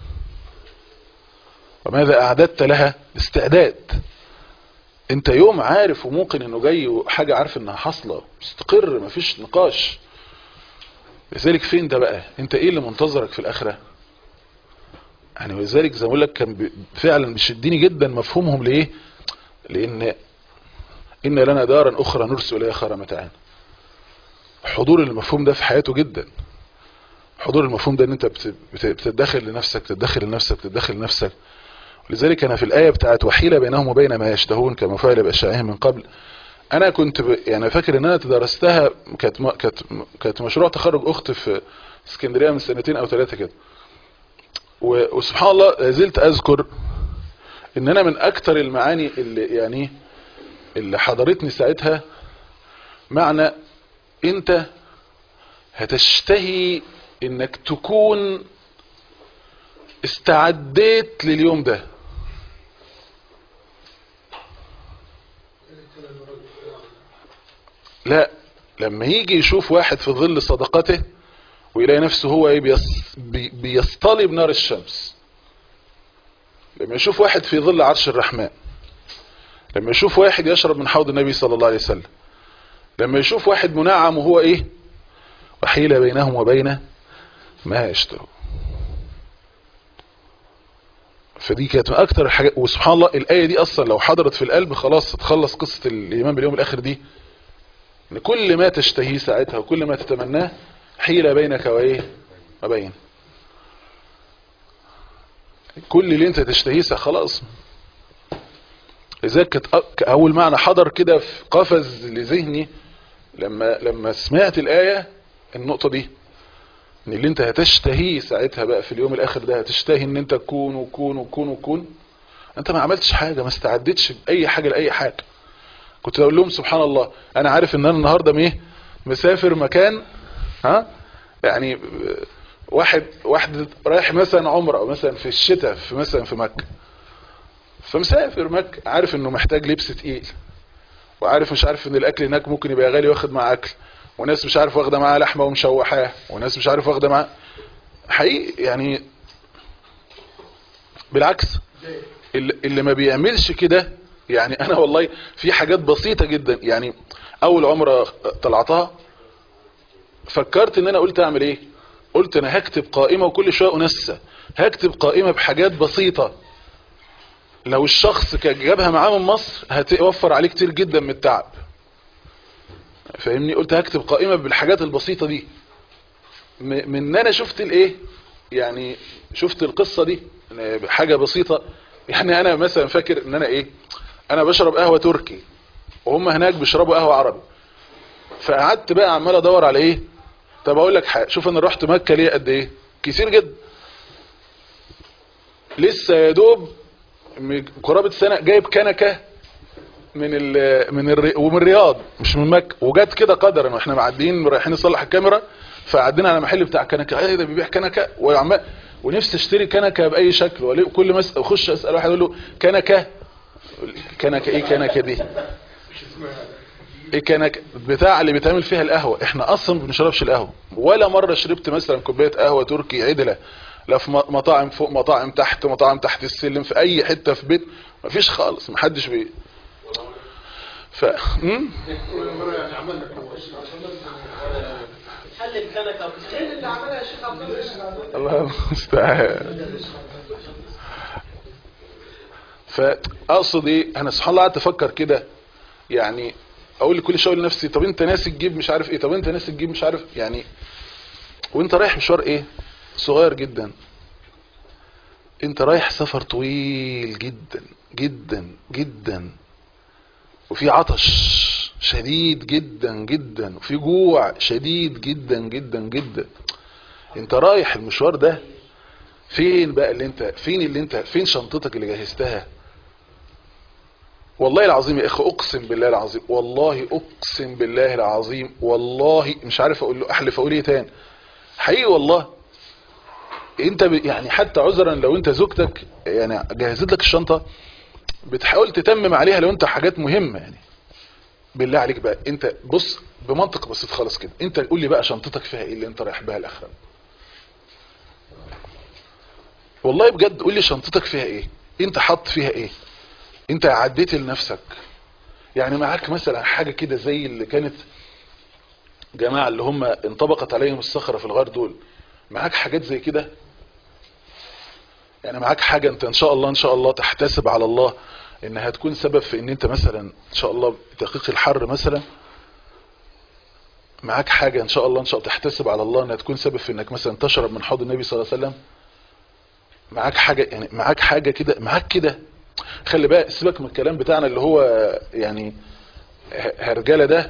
وماذا أعددت لها؟ استعداد. انت يوم عارف وممكن انه جاي وحاجة عارف انها حاصلة، مستقر مفيش نقاش. لذلك فين ده بقى؟ انت ايه اللي منتظرك في الآخرة؟ يعني ولذلك زي ما اقول لك كان فعلا بيشدني جدا مفهومهم ليه، لان إن لنا دارا أخرى نرسل إليها خير متاعنا. حضور المفهوم ده في حياته جدا. حضور المفهوم ده ان انت بتتدخل لنفسك. ولذلك انا في الآية بتاعت وحيلة بينهم وبين ما يشتهون كما فعل بأشياعهم من قبل، انا كنت يعني فاكر ان انا تدرستها، كانت مشروع تخرج اخت في اسكندرية من 2 أو 3 كده. وسبحان الله زلت اذكر ان انا من اكتر المعاني اللي حضرتني ساعتها معنى انت هتشتهي انك تكون استعديت لليوم ده. لا، لما يجي يشوف واحد في ظل صدقته ويلاقي نفسه هو ايه بيصطلب نار الشمس، لما يشوف واحد في ظل عرش الرحمن، لما يشوف واحد يشرب من حوض النبي صلى الله عليه وسلم، لما يشوف واحد منعم وهو ايه وحيل بينهم وبين ما يشتهون. فدي كانت من اكتر الحاجات. وسبحان الله الآية دي اصلا لو حضرت في القلب خلاص تخلص قصة الايمان باليوم الاخر دي، ان كل ما تشتهيه ساعتها وكل ما تتمناه حيل بينك وايه وبين كل اللي انت تشتهيه خلاص. لذلك كانت اول معنى حضر كده في قفز لذهني لما سمعت الآية النقطة دي، ان اللي انت هتشتهيه ساعتها بقى في اليوم الاخر ده، هتشتهي ان انت تكون. انت ما عملتش حاجة، ما استعدتش بأي حاجة لأي حاجة. كنت اقول لهم سبحان الله انا عارف ان انا النهاردة مسافر مكان، يعني واحد رايح مثلا عمره او مثلا في الشتاء مثلا في مكة، فمسافر مكة عارف انه محتاج لبس تقيل، وعارف مش عارف ان الاكل هناك ممكن يبقى غالي واخد معاه اكل، وناس مش عارف واخده معاه لحمه ومشوحاه، وناس مش عارف واخده معاه حقيقي. يعني بالعكس اللي ما بيعملش كده، يعني انا والله في حاجات بسيطه جدا. يعني اول عمره طلعتها فكرت ان انا قلت اعمل ايه، قلت انا هكتب قائمه وكل شويه انسى، هكتب قائمه بحاجات بسيطه لو الشخص كان جابها معاه من مصر هتوفر عليه كتير جدا من التعب. فاهمني؟ قلت هكتب قائمة بالحاجات البسيطة دي. من انا شفت الايه، يعني شفت القصة دي حاجة بسيطة. يعني انا مثلا فاكر ان انا انا بشرب قهوة تركي وهم هناك بيشربوا قهوة عربي، فقعدت بقى عمال ادور على طب اقول لك حاجة، شوف انا رحت مكة ليه قد ايه كتير جدا، لسه يا دوب قرابة سنة جايب كنكة ومن الرياض مش من مكة، وجات كده قدرا واحنا معديين رايحين نصلح الكاميرا فعدينا على محل بتاع كنكة، ده بيبيع كنكة ونفسي اشتري كنكة باي شكل، وكل ما اخش اسال واحد اقول له كنكة كنكة دي، ايه كان بتاع اللي بيتعمل فيها القهوة، احنا اصلا ما بنشربش القهوة، ولا مرة شربت مثلا كوباية قهوة تركي عدلة، لا في مطاعم فوق، مطاعم تحت، مطاعم تحت السلم، في اي حتة في بيت مفيش خالص، محدش حل الكنكه اللي عملها الشيخ عبد الله. الله المستعان. فاقصد ايه، انا سبحان الله قعدت افكر كده، يعني اقول لكل شويه لنفسي طب انت ناسي تجيب مش عارف ايه، طب انت ناسي تجيب مش عارف يعني، وانت رايح مشوار ايه صغير جدا، انت رايح سفر طويل جدا جدا جدا، وفي عطش شديد جدا جدا، وفي جوع شديد جدا جدا جدا، انت رايح المشوار ده، فين بقى فين شنطتك اللي جهزتها؟ والله العظيم يا اخي، اقسم بالله العظيم، والله اقسم بالله العظيم، والله مش عارف اقول له احلف اقول ايه تاني، حقيقي والله. انت يعني حتى عذرا لو انت زوجتك يعني جهزت لك الشنطة، بتحاول تتمم عليها لو انت حاجات مهمة، يعني بالله عليك بقى انت بص بمنطق بسيط خالص كده، انت قول لي بقى شنطتك فيها ايه اللي انت رايح بها الاخره؟ والله بجد قول لي شنطتك فيها ايه، انت حاط فيها ايه، انت عديت لنفسك يعني معاك مثلا حاجة كده زي اللي كانت جماعة اللي هم انطبقت عليهم الصخرة في الغار دول، معاك حاجات زي كده؟ يعني معاك حاجة انت ان شاء الله تحتسب على الله انها تكون سبب في ان انت مثلا ان شاء الله تقيق الحر مثلا، معاك حاجة ان شاء الله تحتسب على الله انها تكون سبب في انك مثلا تشرب من حوض النبي صلى الله عليه وسلم، معاك حاجة يعني معاك حاجة كده، معاك كده. خلي بقى سيبك من الكلام بتاعنا اللي هو يعني هرجلة ده،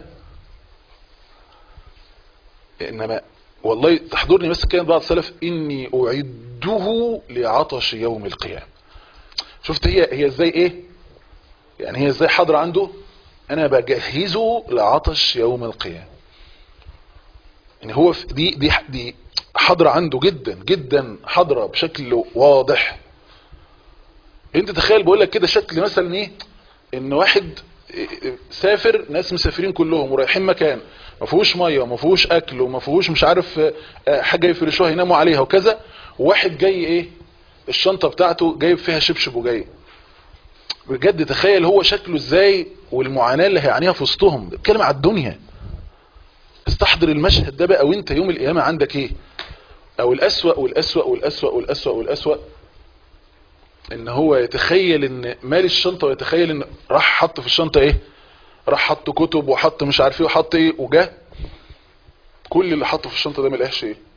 انما والله تحضرني بس كان بعض السلف اني اعده لعطش يوم القيامة. شفت هي ازاي ايه يعني، هي ازاي حاضر عنده، انا بجهزه لعطش يوم القيامة. يعني هو دي حاضرة عنده جدا جدا، حاضرة بشكل واضح. انت تخيل بقول لك كده شكل مثلا ايه، ان واحد سافر، ناس مسافرين كلهم ورايحين مكان ما فيهوش ميه وما فيهوش اكل وما فيهوش مش عارف حاجه يفرشوها يناموا عليها وكذا، وواحد جاي ايه الشنطه بتاعته جايب فيها شبشب وجاي. بجد تخيل هو شكله ازاي والمعاناه اللي هيعانيها في وسطهم. بتكلم على الدنيا، استحضر المشهد ده بقى وانت يوم القيامه عندك ايه، او الاسوأ والاسوأ والاسوأ والاسوأ والاسوأ، ان هو يتخيل ان مال الشنطه، ويتخيل ان راح حط في الشنطه ايه، راح حط كتب وحط مش عارف ايه وحط ايه، وجاه كل اللي حطه في الشنطه ده ما لقاش ايه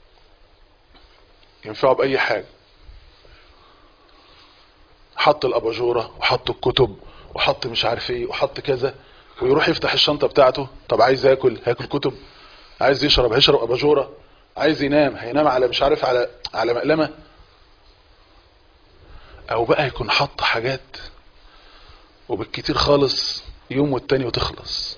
ينفعه باي حاجه. حط الاباجوره وحط الكتب وحط مش عارف ايه وحط كذا، ويروح يفتح الشنطه بتاعته، طب عايز ياكل هياكل كتب، عايز يشرب هيشرب اباجوره، عايز ينام هينام على مش عارف على مقلمه، او بقى يكون حط حاجات وبالكتير خالص يوم والتاني وتخلص،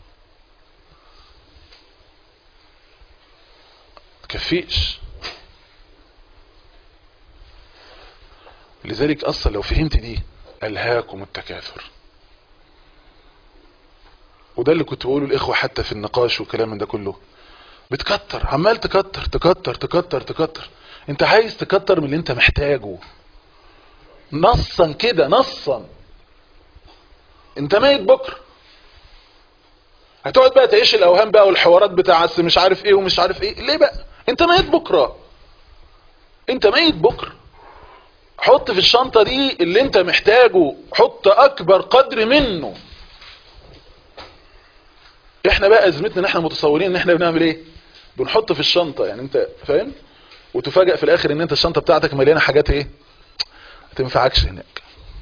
تكفيش. لذلك اصلا لو فهمت دي الهاكم التكاثر، وده اللي كنت بقوله الاخوة حتى في النقاش والكلام من ده كله، بتكتر عمال تكتر تكتر تكتر تكتر، انت عايز تكتر من اللي انت محتاجه نصا كده، نصا انت ميت بكره، هتقعد بقى تعيش الاوهام بقى والحوارات بتاع مش عارف ايه ومش عارف ايه، ليه بقى؟ انت ميت بكره، انت ميت بكره. حط في الشنطة دي اللي انت محتاجه، حط اكبر قدر منه. احنا بقى ازمتنا ان احنا متصورين ان احنا بنعمل ايه، بنحط في الشنطة، يعني انت فاهم، وتفاجأ في الاخر ان انت الشنطة بتاعتك مليانة حاجات ايه ما تنفعكش هناك.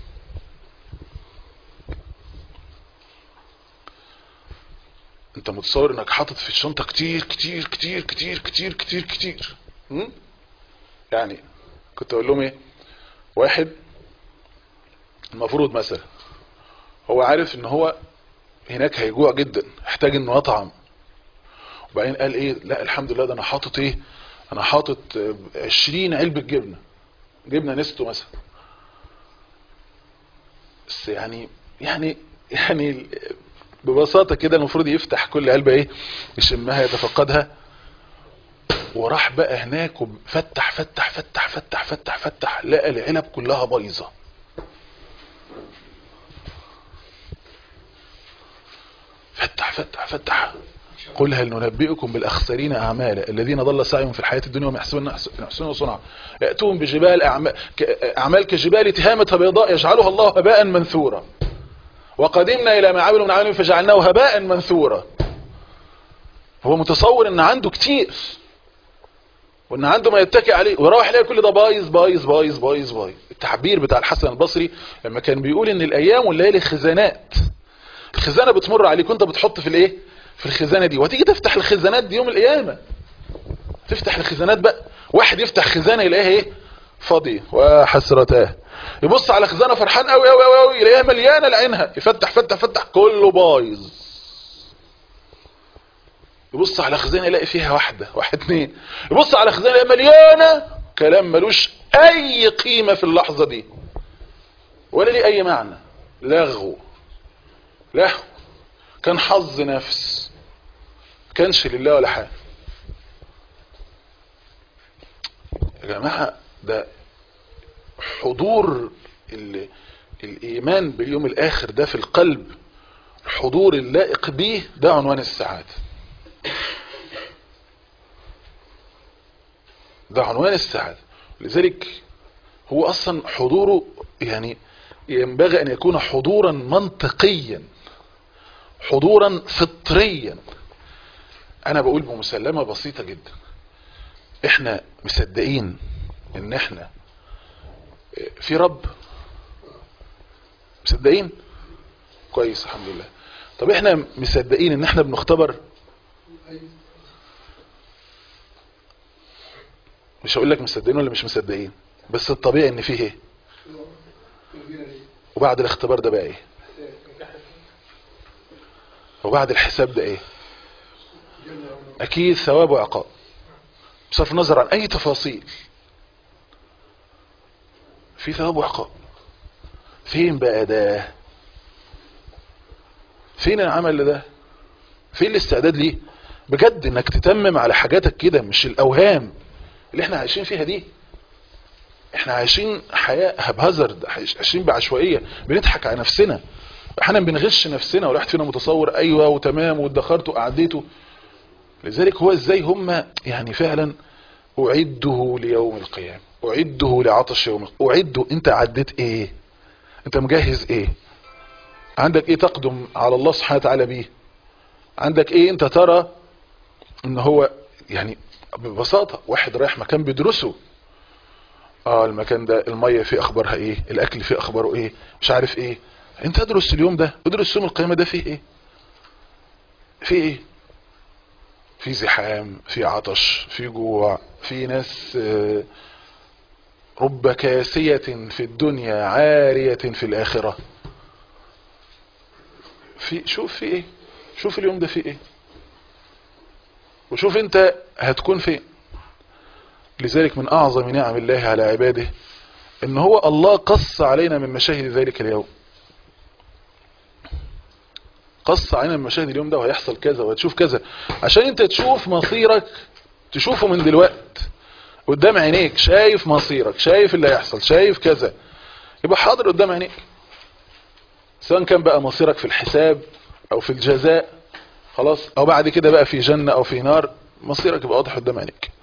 انت متصور انك حاطط في الشنطة كتير كتير كتير كتير كتير كتير كتير. يعني كنت اقول لهم ايه، واحد المفروض مثلا هو عارف ان هو هناك هيجوع جدا، يحتاج انه يطعم، وبعدين قال ايه، لا الحمد لله ده انا حاطط ايه، انا حاطط 20 علبة جبنة نستو مثلا، بس يعني يعني ببساطة كده المفروض يفتح كل علبة ايه يشمها يتفقدها، وراح بقى هناك وفتح فتح فتح فتح فتح فتح لقى العلب كلها بايظة. فتح فتح فتح قل هل ننبئكم بالأخسرين أعمالا الذين ضل سعيهم في الحياة الدنيا وهم يحسبون يحسنون صنعا يأتون بجبال أعمال كجبال تهامة بيضاء يجعلها الله هباء منثورا وقدمنا إلى ما عملوا من عمل فجعلناه هباء منثورا. هو متصور ان عنده كتير وان عنده ما يتكئ عليه، وراح يلاقي كل ده بايظ بايظ بايظ بايظ بايظ. التعبير بتاع الحسن البصري لما كان بيقول ان الايام والليالي خزانات، الخزانه بتمر عليك وانت بتحط في الايه في الخزانه دي، وتيجي تفتح الخزانات دي يوم القيامه، تفتح الخزانات بقى، واحد يفتح خزانه يلاقيها ايه فاضيه وحسرتاه، يبص على خزانه فرحان قوي قوي قوي قوي يلاقيها مليانه لعينها، يفتح فتح فتح كله بايظ. يبص على خزانه يلاقي فيها واحده واحد اتنين، يبص على خزانه يلاقي مليانه كلام ملوش اي قيمه في اللحظه دي ولا ليه اي معنى، لغو كان حظ نفس، كانش لله ولا حاجه. يا جماعه ده حضور الايمان باليوم الاخر ده في القلب، الحضور اللائق به، ده عنوان السعاده، ده عنوان السعاده. لذلك هو اصلا حضوره يعني ينبغي ان يكون حضورا منطقيا، حضورا فطريا. انا بقول بمسلمة بسيطة جدا، احنا مصدقين ان احنا في رب؟ مصدقين؟ كويس الحمد لله. طب احنا مصدقين ان احنا بنختبر؟ مش هقول لك مصدقين ولا مش مصدقين، بس الطبيعي ان فيه ايه، وبعد الاختبار ده بقى ايه، وبعد الحساب ده ايه، اكيد ثواب وعقاب بصرف النظر عن اي تفاصيل، في ثواب وعقاب. فين بقى ده؟ فين العمل ده؟ فين الاستعداد ليه بجد انك تتمم على حاجاتك كده، مش الاوهام اللي احنا عايشين فيها دي. احنا عايشين حياة هبهزرد، عايشين بعشوائية، بنضحك على نفسنا، احنا بنغش نفسنا، والواحد فينا متصور ايوه وتمام وادخرت وقعدته. لذلك هو ازاي هم يعني فعلا اعده ليوم القيامة، اعده لعطش يوم القيامة، اعده. انت عديت ايه؟ انت مجهز ايه؟ عندك ايه تقدم على الله سبحانه وتعالى بيه؟ عندك ايه انت ترى ان هو يعني ببساطة واحد رايح مكان بيدرسه، المكان ده المية فيه اخبارها ايه، الاكل فيه اخباره ايه، مش عارف ايه. انت ادرس اليوم ده، ادرس يوم القيامة ده فيه ايه، فيه ايه، في زحام، في عطش، في جوع، في ناس رب كاسية في الدنيا عارية في الآخرة. شوف في ايه، شوف اليوم ده فيه ايه، وشوف انت هتكون فين. لذلك من اعظم نعم الله على عباده ان هو الله قص علينا من مشاهد ذلك اليوم، قص علينا من مشاهد اليوم ده، وهيحصل كذا وهتشوف كذا، عشان انت تشوف مصيرك، تشوفه من دلوقت قدام عينيك، شايف مصيرك، شايف اللي هيحصل، شايف كذا، يبقى حاضر قدام عينيك. سواء كان بقى مصيرك في الحساب او في الجزاء خلاص، او بعد كده بقى في جنة او في نار، مصيرك يبقى واضح قدام عينيك.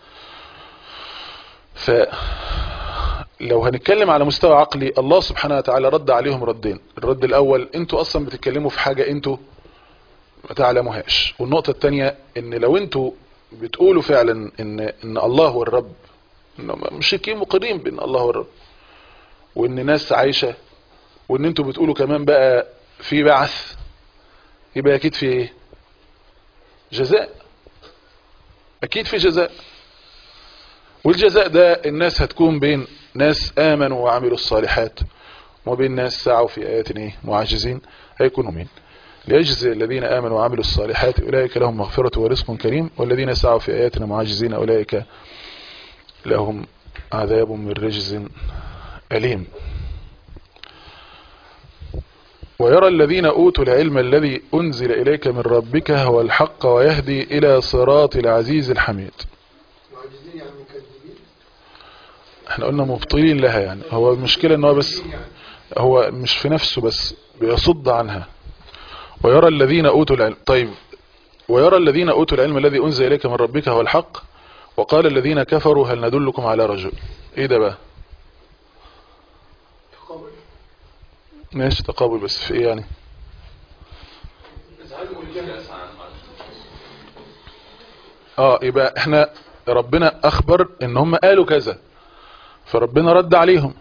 لو هنتكلم على مستوى عقلي، الله سبحانه وتعالى رد عليهم ردين. الرد الاول، انتوا اصلا بتتكلموا في حاجة انتوا ما تعلموهاش. والنقطة الثانية، ان لو انتوا بتقولوا فعلا ان الله هو الرب، ان مشركين مقرين بان الله هو الرب، وان ناس عايشة، وان انتوا بتقولوا كمان بقى في بعث، يبقى اكيد في ايه، جزاء، اكيد في جزاء. والجزاء ده الناس هتكون بين ناس آمنوا وعملوا الصالحات، وبين ناس سعوا في آياتنا معاجزين، هيكونوا مين؟ ليجزي الذين آمنوا وعملوا الصالحات أولئك لهم مغفرة ورزق كريم، والذين سعوا في آياتنا معاجزين أولئك لهم عذاب من رجز أليم. ويرى الذين أوتوا العلم الذي أنزل إليك من ربك هو الحق ويهدي إلى صراط العزيز الحميد. معجزين يعني مكذبين. احنا قلنا مبطلين لها، يعني هو المشكلة ان هو بس هو مش في نفسه بس بيصد عنها. ويرى الذين أوتوا العلم، طيب ويرى الذين أوتوا العلم الذي أنزل إليك من ربك هو الحق وقال الذين كفروا هل ندلكم على رجل. ايه ده بقى؟ تقابل. ماشي تقابل، بس في ايه يعني؟ يبقى احنا ربنا اخبر ان هم قالوا كذا، فربنا رد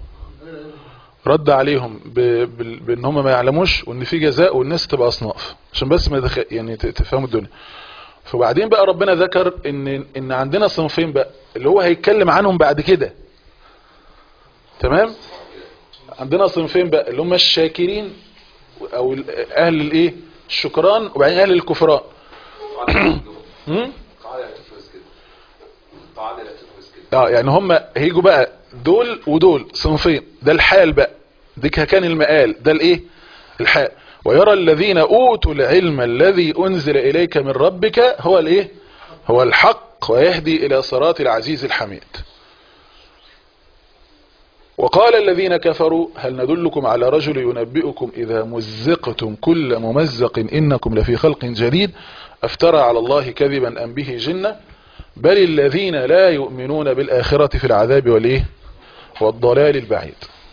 عليهم بان هم ما يعلموش وان في جزاء والناس تبقى اصناف، عشان بس ما يعني تفهموا الدنيا. فبعدين بقى ربنا ذكر ان عندنا صنفين بقى اللي هو هيتكلم عنهم بعد كده. تمام؟ عندنا صنفين بقى اللي هم الشاكرين او اهل الايه الشكران، وبعدين اهل الكفران. يعني هم هيجوا بقى دول ودول صنفين، ده الحال بقى، دي كان المقال، ده الايه الحال. ويرى الذين اوتوا العلم الذي انزل اليك من ربك هو الايه هو الحق ويهدي الى صراط العزيز الحميد. وقال الذين كفروا هل ندلكم على رجل ينبئكم إذا مزقتم كل ممزق إنكم لفي خلق جديد أفترى على الله كذبا أم به جنة بل الذين لا يؤمنون بالآخرة في العذاب والإيه والضلال البعيد.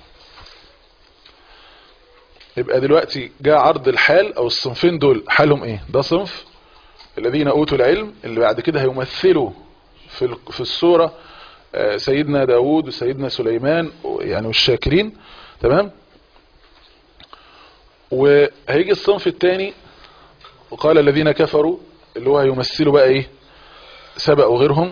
يبقى دلوقتي جاء عرض الحال أو الصنفين دول حالهم إيه؟ ده صنف الذين أوتوا العلم اللي بعد كده هيمثلوا في السورة سيدنا داود وسيدنا سليمان يعني والشاكرين. تمام؟ وهيجي الصنف الثاني وقال الذين كفروا اللي هو هيمثلوا بقى ايه سبق وغيرهم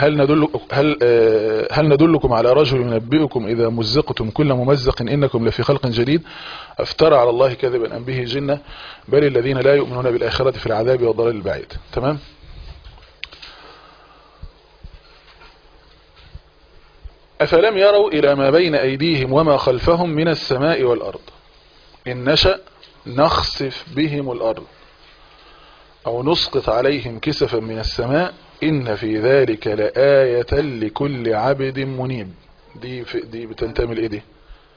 هل ندلكم على رجل ينبئكم إذا مزقتم كل ممزق إنكم لفي خلق جديد أفترى على الله كذبا أم به جنة بل الذين لا يؤمنون بالآخرة في العذاب والضلال البعيد. تمام؟ أفلم يروا إلى ما بين أيديهم وما خلفهم من السماء والأرض إن نشأ نخسف بهم الأرض أو نسقط عليهم كسفا من السماء إن في ذلك لآية لكل عبد منيب. دي بتنتمي لإيه دي؟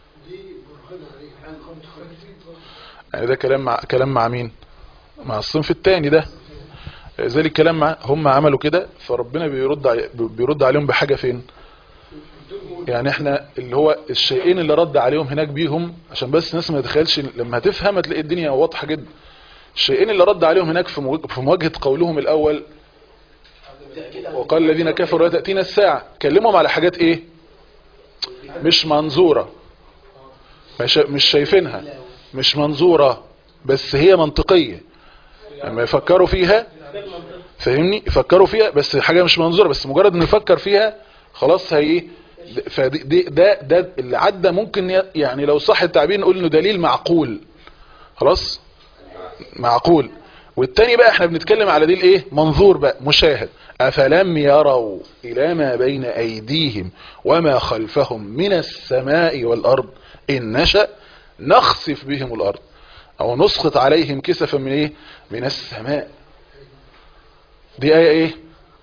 يعني ده كلام مع مين؟ مع الصنف الثاني ده. ذلك كلام مع هم عملوا كده فربنا بيرد عليهم بحاجة فين؟ يعني احنا اللي هو الشيئين اللي رد عليهم هناك بيهم عشان بس الناس ما تتخيلش لما هتفهم هتلاقي الدنيا واضحة جدا. الشيئين اللي رد عليهم هناك في مواجهة قولهم الأول وقال الذين كفروا لا تأتينا الساعة كلمهم على حاجات ايه مش منظورة مش شايفينها مش منظورة بس هي منطقية لما يفكروا فيها فهمني يفكروا فيها بس حاجة مش منظورة بس مجرد ان يفكر فيها خلاص هي ده اللي عدى ممكن يعني لو صح التعبير نقول انه دليل معقول خلاص معقول. والتاني بقى احنا بنتكلم على دي الايه منظور بقى مشاهد. افلم يروا الى ما بين ايديهم وما خلفهم من السماء والارض ان نشأ نخسف بهم الارض او نسقط عليهم كسفا من ايه من السماء. دي ايه ايه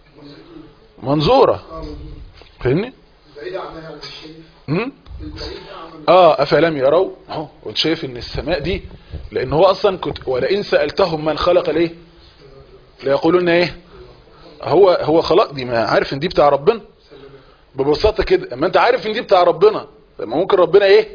منظورة فهمني افلم يروا اهو وانت شايف ان السماء دي لان هو اصلا كنت ولئن سألتهم من خلق ليه ليقولون ايه هو خلق دي ما عارف ان دي بتاع ربنا ببساطة كده. اما انت عارف ان دي بتاع ربنا لما ممكن ربنا ايه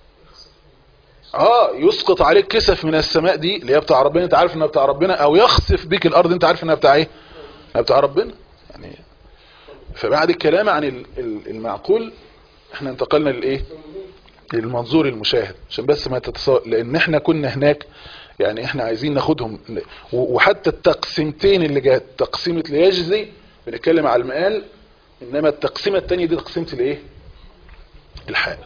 يسقط عليك كسف من السماء دي اللي هي بتاع ربنا انت عارف انها بتاع ربنا او يخسف بك الارض انت عارف انها بتاع ايه انها بتاع ربنا يعني. فبعد الكلام عن المعقول احنا انتقلنا للايه للمنظور المشاهد عشان بس ما تتصور لان احنا كنا هناك يعني احنا عايزين ناخدهم وحتى التقسيمتين اللي جات تقسيمة ليجزي بنتكلم على المقال انما التقسيمة التانية دي تقسيمة الايه الحال.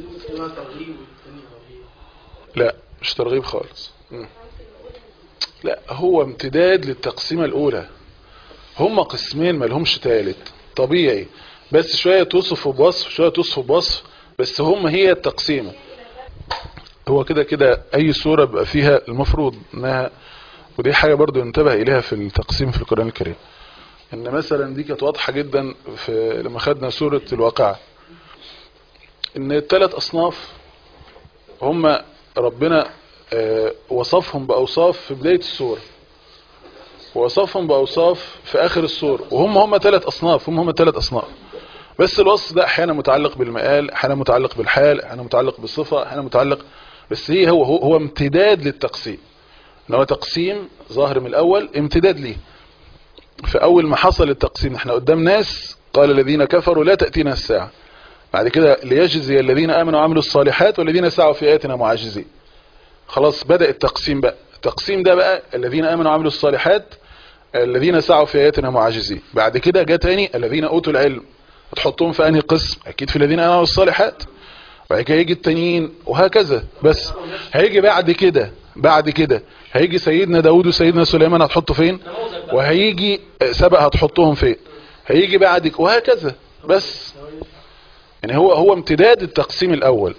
لا مش ترغيب خالص لا هو امتداد للتقسيمة الاولى. هم قسمين ما لهمش ثالث طبيعي بس شوية توصفوا بوصف شوية توصفوا بوصف بس هم هي التقسيمة هو كده كده اي سورة بقى فيها المفروض انها، ودي حاجة برضو انتبه اليها في التقسيم في القرآن الكريم، ان مثلا دي كانت واضحة جدا في لما خدنا سورة الواقعة، ان الثلاث اصناف هم ربنا وصفهم باوصاف في بداية السورة، ووصفهم باوصاف في اخر السورة، وهم ثلاث اصناف، هم ثلاث اصناف. بس الوصف ده احيانا متعلق بالمقال، احيانا متعلق بالحال، احيانا متعلق بالصفة، احيانا متعلق، بس هو امتداد للتقسيم، ان هو تقسيم ظاهر من الاول امتداد ليه. في اول ما حصل التقسيم احنا قدام ناس قال الذين كفروا لا تأتينا الساعة، بعد كده ليجزي الذين امنوا وعملوا الصالحات والذين سعوا في آياتنا معاجزين. خلاص بدأ التقسيم بقى، التقسيم ده بقى الذين امنوا وعملوا الصالحات الذين سعوا في آياتنا معاجزين. بعد كده جاء تاني الذين اوتوا العلم، هتحطهم في انهي قسم؟ اكيد في الذين امنوا الصالحات. بعد كده يجي التانيين وهكذا. بس هيجي بعد كده هيجي سيدنا داود وسيدنا سليمان هتحطه فين؟ وهيجي سبأ هتحطهم فين؟ هيجي بعدك وهكذا. بس يعني هو امتداد التقسيم الاول،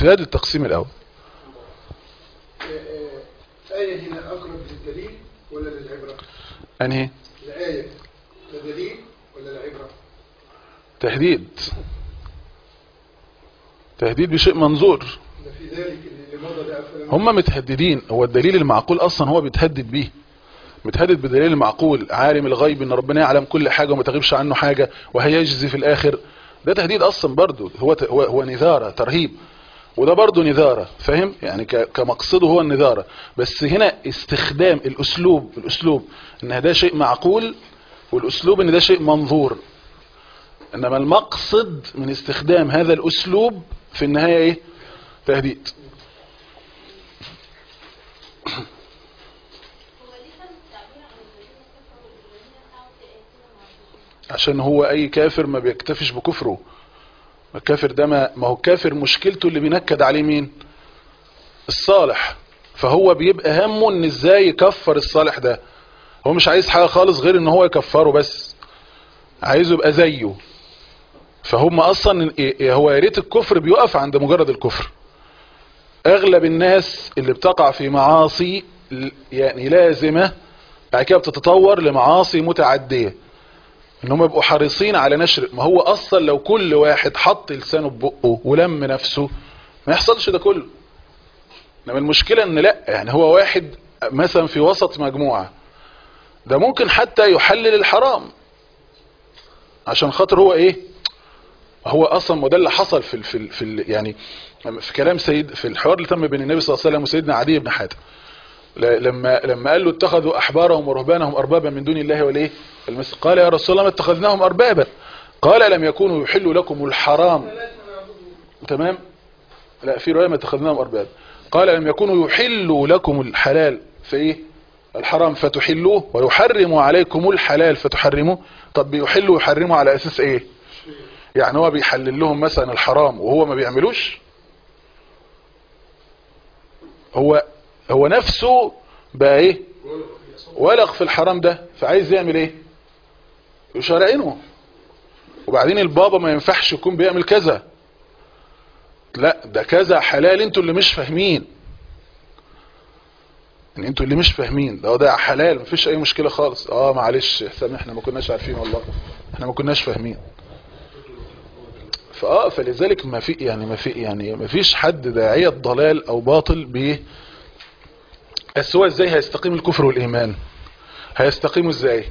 الآية هنا أقرب للدليل ولا للعبرة؟ انهي الآية للدليل ولا العبرة؟ تهديد بشيء منظور. في ذلك اللي مضى ده هم متهددين، هو الدليل المعقول اصلا هو بيتهدد بيه، متهدد بدليل المعقول، عالم الغيب ان ربنا يعلم كل حاجة وما تغيبش عنه حاجة وهيجزي في الاخر، ده تهديد اصلا برضو، هو نذارة ترهيب، وده برضو نذارة، فاهم يعني كمقصده هو النذارة. بس هنا استخدام الاسلوب ان ده شيء معقول، والاسلوب ان ده شيء منظور، انما المقصد من استخدام هذا الاسلوب في النهاية ايه؟ تهديد. عشان هو اي كافر ما بيكتفش بكفره، الكافر ده ما هو الكافر مشكلته اللي بينكد عليه مين؟ الصالح. فهو بيبقى همه ان ازاي يكفر الصالح ده، هو مش عايز حاجة خالص غير ان هو يكفره، بس عايزه يبقى زيه. فهم اصلا هو يا ريت الكفر بيقف عند مجرد الكفر. اغلب الناس اللي بتقع في معاصي يعني لازمة بعد كده بتتطور لمعاصي متعدية، ان هم يبقوا حريصين على نشر. ما هو اصلا لو كل واحد حط لسانه ببقه ولم نفسه ما يحصلش ده كله. انما المشكلة ان لا، يعني هو واحد مثلا في وسط مجموعة، ده ممكن حتى يحلل الحرام عشان خاطر هو ايه، هو اصلا ما ده اللي حصل في يعني في كلام في الحوار اللي تم بين النبي صلى الله عليه وسلم وسيدنا عدي بن حاتم، لما قال له اتخذوا احبارهم ورهبانهم اربابا من دون الله والايه المسيح، قال يا رسول الله ما اتخذناهم اربابا، قال لم يكونوا يحلوا لكم الحرام، تمام، لا في روايه ما اتخذناهم اربابا، قال لم يكونوا يحلوا لكم الحلال فايه الحرام فتحلوه، ويحرموا عليكم الحلال فتحرموه. طب بيحلوا ويحرموا على اساس ايه؟ يعني هو بيحلل لهم مثلا الحرام وهو ما بيعملوش؟ هو نفسه بقى ايه؟ ولغ في الحرام ده، فعايز يعمل ايه؟ يشارعنه. وبعدين البابا ما ينفعش يكون بيعمل كذا، لا ده كذا حلال، انتوا اللي مش فاهمين، يعني انتوا اللي مش فاهمين، ده حلال مفيش اي مشكلة خالص. معلش سامحنا ما كناش عارفين، والله احنا ما كناش فاهمين. فلذلك ما فيش حد داعية ضلال او باطل بيه. بس هو ازاي هيستقيم الكفر والايمان؟ هيستقيموا ازاي؟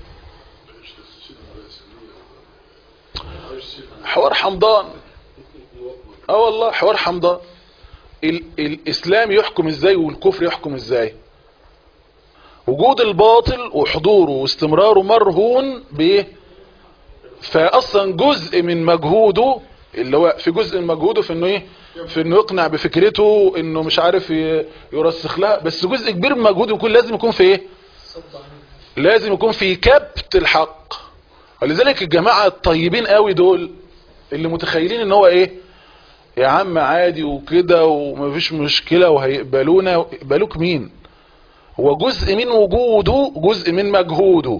حوار حمضان. والله حوار حمضان. الاسلام يحكم ازاي والكفر يحكم ازاي؟ وجود الباطل وحضوره واستمراره مرهون بايه؟ فاصلا جزء من مجهوده اللي هو في جزء من مجهوده في انه ايه؟ في انه يقنع بفكرته، انه مش عارف يرسخ لها، بس جزء كبير من مجهوده يكون لازم يكون في ايه؟ لازم يكون في كبت الحق. ولذلك الجماعة الطيبين قوي دول اللي متخيلين ان هو ايه يا عم عادي وكده ومفيش مشكلة وهيقبلونا، يقبلوك مين؟ هو جزء من وجوده، جزء من مجهوده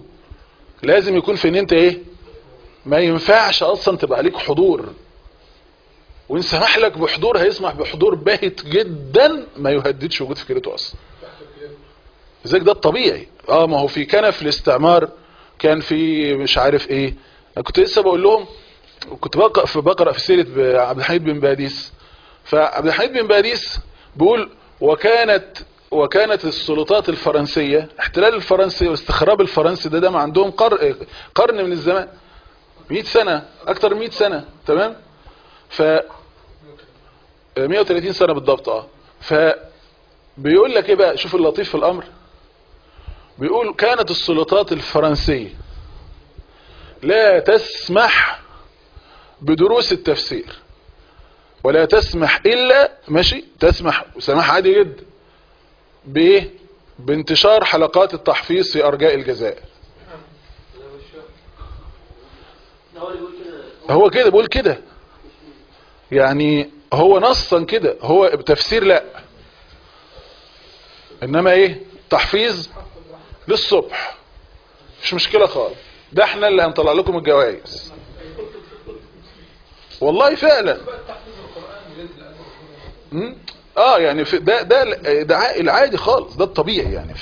لازم يكون في ان انت ايه؟ ما ينفعش اصلا تبقى عليك حضور، وان سمح لك بحضور هيسمح بحضور باهت جدا ما يهددش وجود فكرته اصلا. ازاي ده الطبيعي. ما هو في كان في الاستعمار كان في مش عارف ايه. انا كنت لسه بقول لهم كنت بقرأ في سيرة عبد الحميد بن باديس. فعبد الحميد بن باديس بيقول وكانت السلطات الفرنسية احتلال الفرنسي واستخراب الفرنسي ده ما عندهم قرن من الزمان 100 سنة اكتر من 100 سنة تمام. ف 130 سنة بالضبط. فبيقول لك ايه بقى شوف اللطيف في الامر. بيقول كانت السلطات الفرنسية لا تسمح بدروس التفسير ولا تسمح الا ماشي تسمح سماح عادي جدا بايه بانتشار حلقات التحفيظ في ارجاء الجزائر. هو كده بيقول كده يعني هو نصا كده هو تفسير لا انما ايه تحفيظ للصبح مش مشكلة خالص. ده احنا اللي هنطلع لكم الجوائز والله فعلا. يعني في ده العادي خالص ده الطبيعي يعني.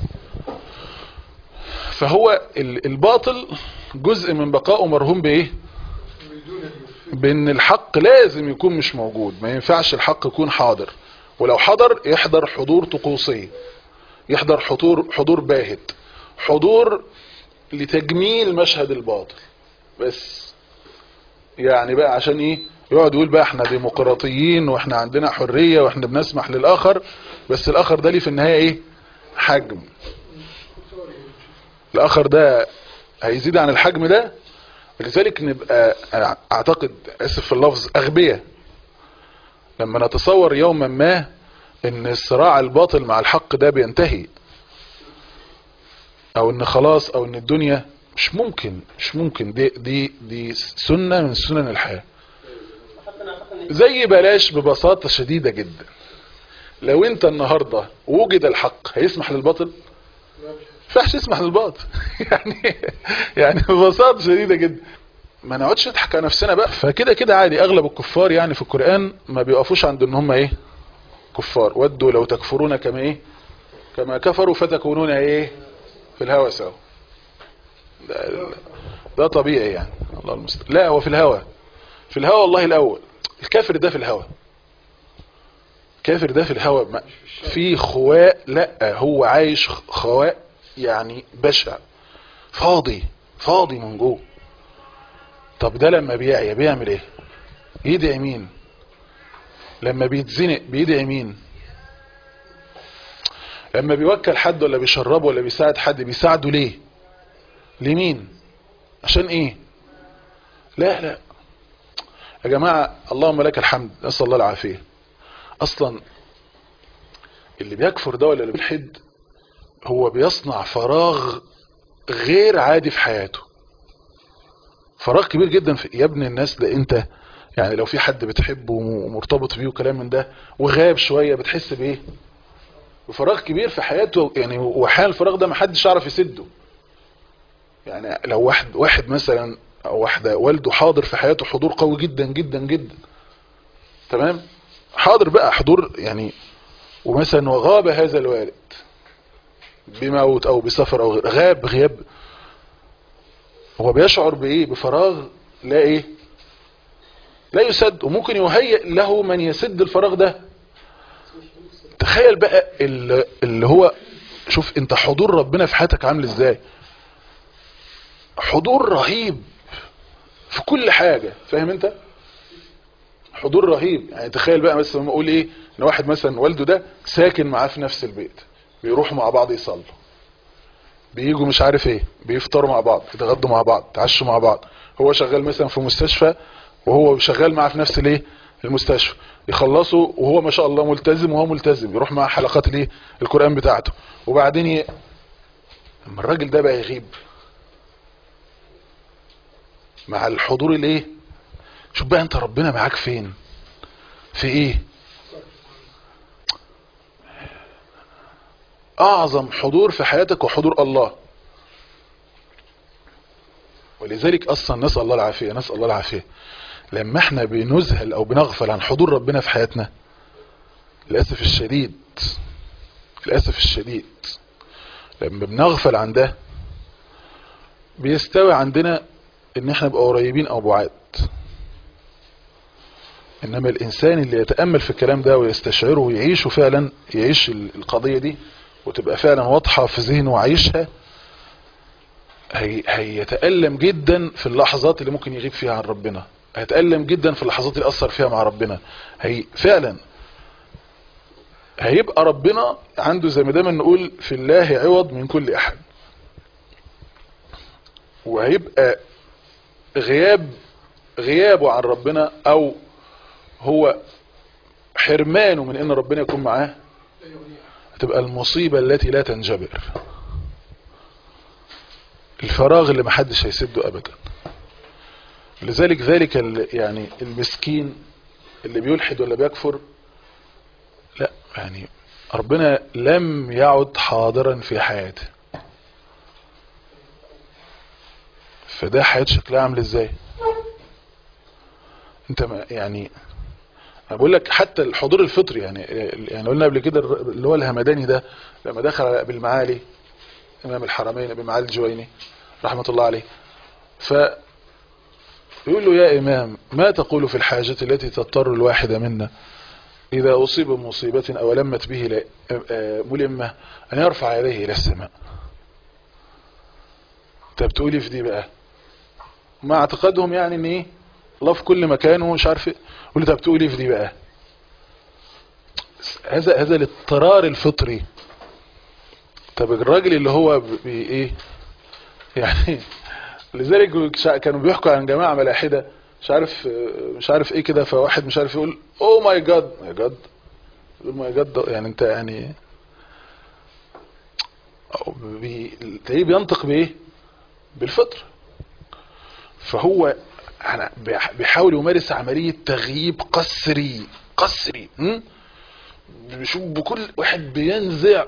فهو الباطل جزء من بقائه مرهون بايه بان الحق لازم يكون مش موجود. ما ينفعش الحق يكون حاضر ولو حضر يحضر حضور طقوسي يحضر حضور باهت حضور لتجميل مشهد الباطل بس. يعني بقى عشان ايه يقعد يقول بقى احنا ديمقراطيين واحنا عندنا حرية واحنا بنسمح للاخر بس الاخر ده ليه في النهاية ايه حجم. الاخر ده هيزيد عن الحجم ده. لذلك نبقى اعتقد اسف في اللفظ اغبياء لما نتصور يوما ما ان الصراع الباطل مع الحق ده بينتهي او ان خلاص او ان الدنيا مش ممكن دي سنة من سنن الحياة. زي بلاش ببساطة شديدة جدا لو انت النهاردة وجد الحق هيسمح للباطل فحش يسمح للباطل يعني ببساطة شديدة جدا. ما نقعدش نضحك على نفسنا بقى. فكده كده عادي اغلب الكفار يعني في القرآن ما بيقفوش عند ان هم ايه كفار ودوا لو تكفرون كما كفروا فتكونون ايه في الهوى سوا. ده طبيعي يعني الله المستعان. لا هو في الهوى والله الاول الكافر ده في الهوى الكافر ده في الهوى في خواء. لا هو عايش خواء يعني بشع فاضي من جوه. طب ده لما بيعمل ايه يدعي مين لما بيتزنق بيدعي مين لما بيوكل حد ولا بيشربه ولا بيساعد حد بيساعده ليه لمين عشان ايه لا يا جماعة اللهم لك الحمد نسأل الله العافية. اصلا اللي بيكفر ده ولا اللي بيلحد هو بيصنع فراغ غير عادي في حياته فراغ كبير جدا يا ابن الناس. ده انت يعني لو في حد بتحبه ومرتبط بيه وكلام من ده وغاب شوية بتحس بايه بفراغ كبير في حياته يعني. وحال الفراغ ده محدش يعرف يسده. يعني لو واحد مثلا او واحدة والده حاضر في حياته حضور قوي جدا جدا جدا تمام حاضر بقى حضور يعني ومثلا وغاب هذا الوالد بموت او بسفر او غاب غياب هو بيشعر بايه بفراغ لا يسد وممكن يهيئ له من يسد الفراغ ده. تخيل بقى اللي هو شوف انت حضور ربنا في حياتك عامل ازاي حضور رهيب في كل حاجة فاهم انت حضور رهيب. يعني تخيل بقى مثلا ما اقول ايه ان واحد مثلا والده ده ساكن معاه في نفس البيت بيروحوا مع بعض يصلوا بييجوا مش عارف ايه بيفطروا مع بعض يتغدوا مع بعض يتعشوا مع بعض. هو شغال مثلا في مستشفى وهو شغال معاه في نفس المستشفى يخلصوا وهو ما شاء الله ملتزم وهو ملتزم يروح مع حلقات القرآن بتاعته وبعدين اما الراجل ده بقى يغيب مع الحضور شوف بقى انت ربنا معاك فين في ايه اعظم حضور في حياتك وحضور الله. ولذلك اصلا نسأل الله العافية لما احنا بنذهل او بنغفل عن حضور ربنا في حياتنا، للأسف الشديد لما بنغفل عن ده بيستوي عندنا ان احنا نبقى قريبين او بعاد. انما الانسان اللي يتأمل في الكلام ده ويستشعره ويعيشه فعلا، يعيش القضية دي وتبقى فعلا واضحة في ذهنه وعيشها، هيتألم جدا في اللحظات اللي ممكن يغيب فيها عن ربنا، هيتألم جدا في اللحظات اللي أثر فيها مع ربنا. فعلا هيبقى ربنا عنده زي ما دايما نقول في الله عوض من كل أحد، وهيبقى غيابه عن ربنا او هو حرمانه من ان ربنا يكون معاه هتبقى المصيبة التي لا تنجبر، الفراغ اللي محدش هيسده ابدا. لذلك يعني المسكين اللي بيلحد ولا بيكفر، لا يعني ربنا لم يعد حاضرا في حياته، فده حياته شكلها عامل ازاي؟ انت يعني انا بقول لك حتى الحضور الفطري، يعني قلنا قبل كده اللي هو الهمداني ده لما دخل على ابي المعالي امام الحرمين ابي المعالي الجويني رحمة الله عليه، فيقول له يا امام ما تقول في الحاجة التي تضطر الواحد منا اذا اصيب بمصيبة او لمت به ملمة ان يرفع يديه الى السماء؟ انت بتقولي في دي بقى ما اعتقادهم يعني ان ايه الله في كل مكان ومش عارف ايه، يقول له طب بتقولي في دي بقى؟ هذا الاضطرار الفطري. طب الراجل اللي هو ايه يعني لذلك كانوا بيحكوا عن جماعة ملاحدة مش عارف ايه كده، فواحد مش عارف يقول اوه ماي جاد يقول ماي جاد، يعني انت يعني تلاقيه بينطق بايه؟ بالفطر. فهو بيحاول يمارس عملية تغييب قسري بيشوف بكل واحد بينزع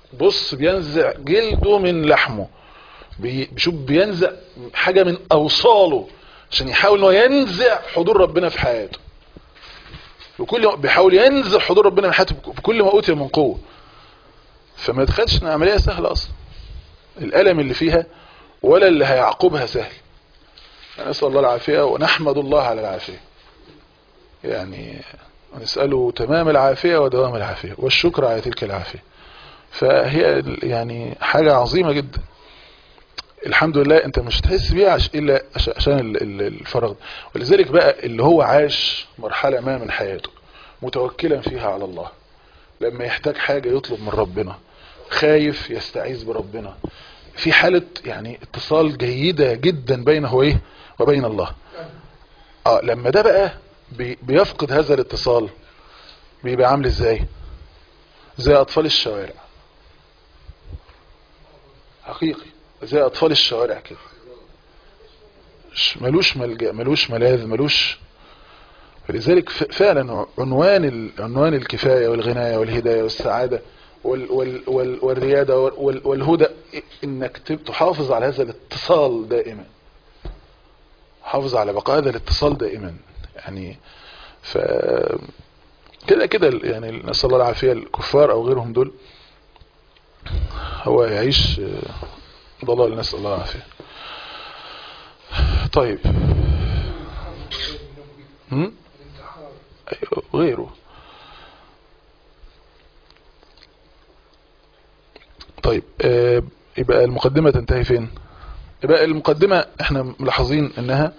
جلده من لحمه، بينزع حاجة من اوصاله عشان يحاول انه ينزع حضور ربنا في حياته، بيحاول ينزع حضور ربنا من حياته بكل ما اوتي من قوة. فما تخدش ان عملية سهلة اصلا، الالم اللي فيها ولا اللي هيعقبها سهل. نسأل الله العافية ونحمد الله على العافية، يعني نسأله تمام العافية ودوام العافية والشكر على تلك العافية. فهي يعني حاجة عظيمة جدا الحمد لله، انت مش تحس بيها الا عشان الفراغ. ولذلك بقى اللي هو عاش مرحلة ما من حياته متوكلا فيها على الله، لما يحتاج حاجة يطلب من ربنا، خايف يستعيذ بربنا، في حالة يعني اتصال جيدة جدا بينه وبين الله. لما ده بقى بيفقد هذا الاتصال بيبقى عامل ازاي؟ زي اطفال الشوارع، حقيقي زي اطفال الشوارع كده، ملوش ملجأ ملوش ملاذ ملوش. فلذلك فعلا عنوان الكفاية والغناية والهداية والسعادة والريادة والهدى انك تحافظ على هذا الاتصال دائما، حافظ على بقاء هذا الاتصال دائما. يعني كده يعني نسأل الله العافية، الكفار او غيرهم دول هو يعيش ضلال، نسأل الله العافية. طيب غيره. طيب يبقى المقدمة تنتهي فين؟ يبقى المقدمة احنا ملاحظين انها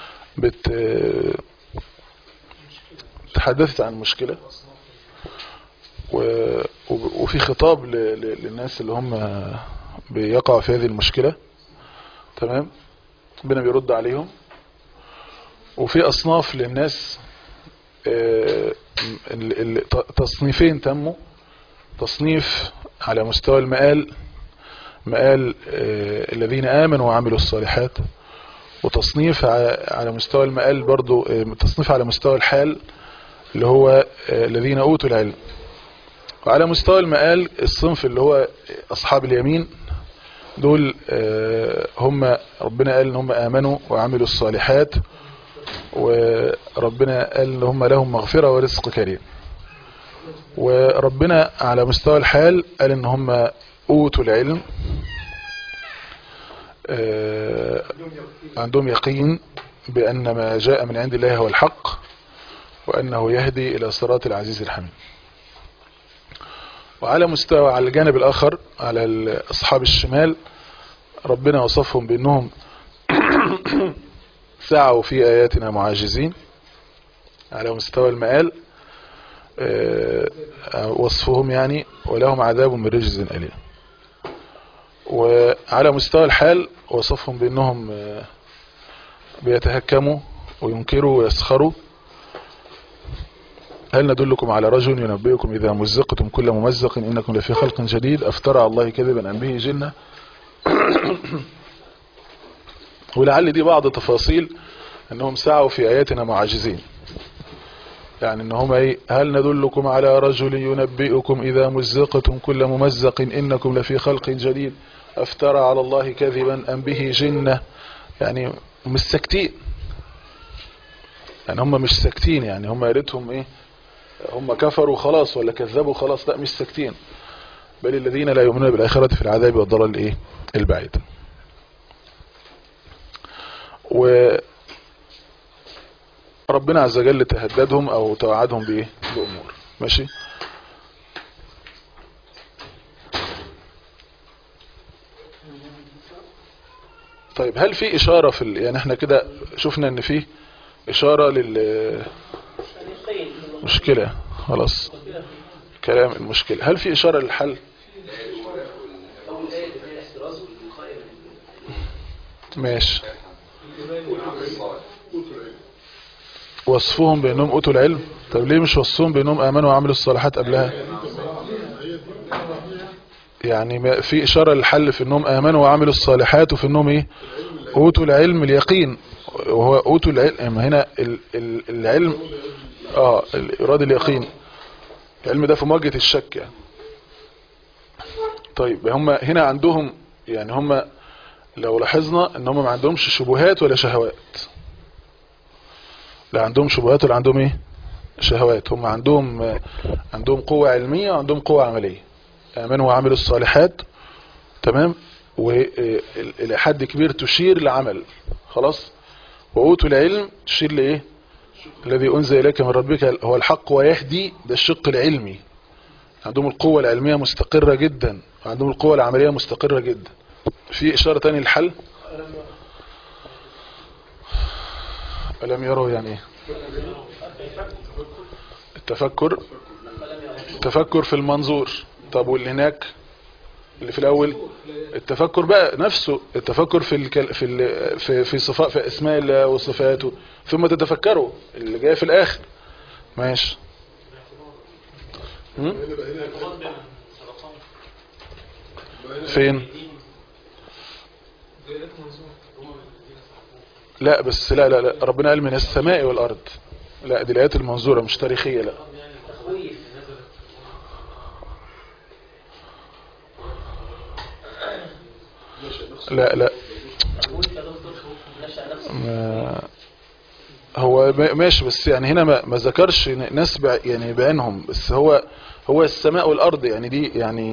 تحدثت عن مشكلة وفي خطاب للناس اللي هم بيقعوا في هذه المشكلة، تمام، ربنا بيرد عليهم. وفي اصناف للناس تصنيفين تموا، تصنيف على مستوى مقال الذين آمنوا وعملوا الصالحات، وتصنيف على مستوى المقال برضو تصنيف على مستوى الحال اللي هو الذين أوتوا العلم. وعلى مستوى المقال الصنف اللي هو أصحاب اليمين، دول هم ربنا قال ان هم آمنوا وعملوا الصالحات وربنا قال ان هم لهم مغفرة ورزق كريم. وربنا على مستوى الحال قال ان هم اوتوا العلم، عندهم يقين بأن ما جاء من عند الله هو الحق، وأنه يهدي إلى صراط العزيز الحميد. وعلى مستوى على الجانب الآخر على أصحاب الشمال ربنا وصفهم بأنهم سعوا في آياتنا معاجزين. على مستوى المآل وصفهم يعني ولهم عذاب من رجز أليم. وعلى مستوى الحال وصفهم بأنهم بيتهكموا وينكروا ويسخروا. هل ندلكم على رجل ينبئكم إذا مزقتم كل ممزق إنكم لفي خلق جديد أفترى على الله كذبا أم به جنة. ولعل دي بعض تفاصيل أنهم سعوا في آياتنا معاجزين، يعني أنهم هل ندلكم على رجل ينبئكم إذا مزقتم كل ممزق إنكم لفي خلق جديد أفترى على الله كذبا أم به جنة. يعني مش ساكتين، يعني هم مش ساكتين، يعني هم ياريتهم هم كفروا خلاص ولا كذبوا خلاص، لا مش ساكتين، بل الذين لا يؤمنون بالآخرة في العذاب والضلال البعيد. وربنا عز وجل تهددهم او توعدهم بأمور. ماشي. طيب هل في اشارة يعني احنا كده شفنا ان في اشارة مشكلة خلاص كلام المشكلة، هل في اشارة للحل؟ ماشي. وصفهم بانهم اوتوا العلم. طب ليه مش وصفهم بانهم امنوا وعملوا الصالحات قبلها؟ يعني في اشارة للحل في انهم امنوا وعملوا الصالحات، وفي انهم اوتوا العلم اليقين، وهو اوتوا العلم هنا العلم الاراد اليقين. العلم ده في مواجهة الشك يعني. طيب هم هنا عندهم، يعني هم لو لاحظنا ان هم ما عندهمش شبهات ولا شهوات، لا عندهم شبهات ولا عندهم شهوات. هم عندهم قوة علمية وعندهم قوة عملية. آمنوا وعملوا الصالحات، تمام، والى حد كبير تشير لعمل خلاص. وأوتوا العلم تشير الذي أنزل إليك من ربك هو الحق ويهدي، ده الشق العلمي. عندهم القوة العلمية مستقرة جدا، وعندهم القوة العملية مستقرة جدا. في إشارة تانية للحل؟ ألم يروا يعني التفكر في المنظور. طب واللي هناك اللي في الأول التفكر بقى نفسه، التفكر في صفات، في أسماء الله وصفاته، ثم تتفكروا اللي جاي في الآخر. ماشي. فين؟ لا بس لا ربنا قال من السماء والأرض. لا دي الآيات المنظورة مش تاريخية. لا هو ماشي، بس يعني هنا ما ذكرش ناس يعني بعينهم، بس هو السماء والأرض، يعني دي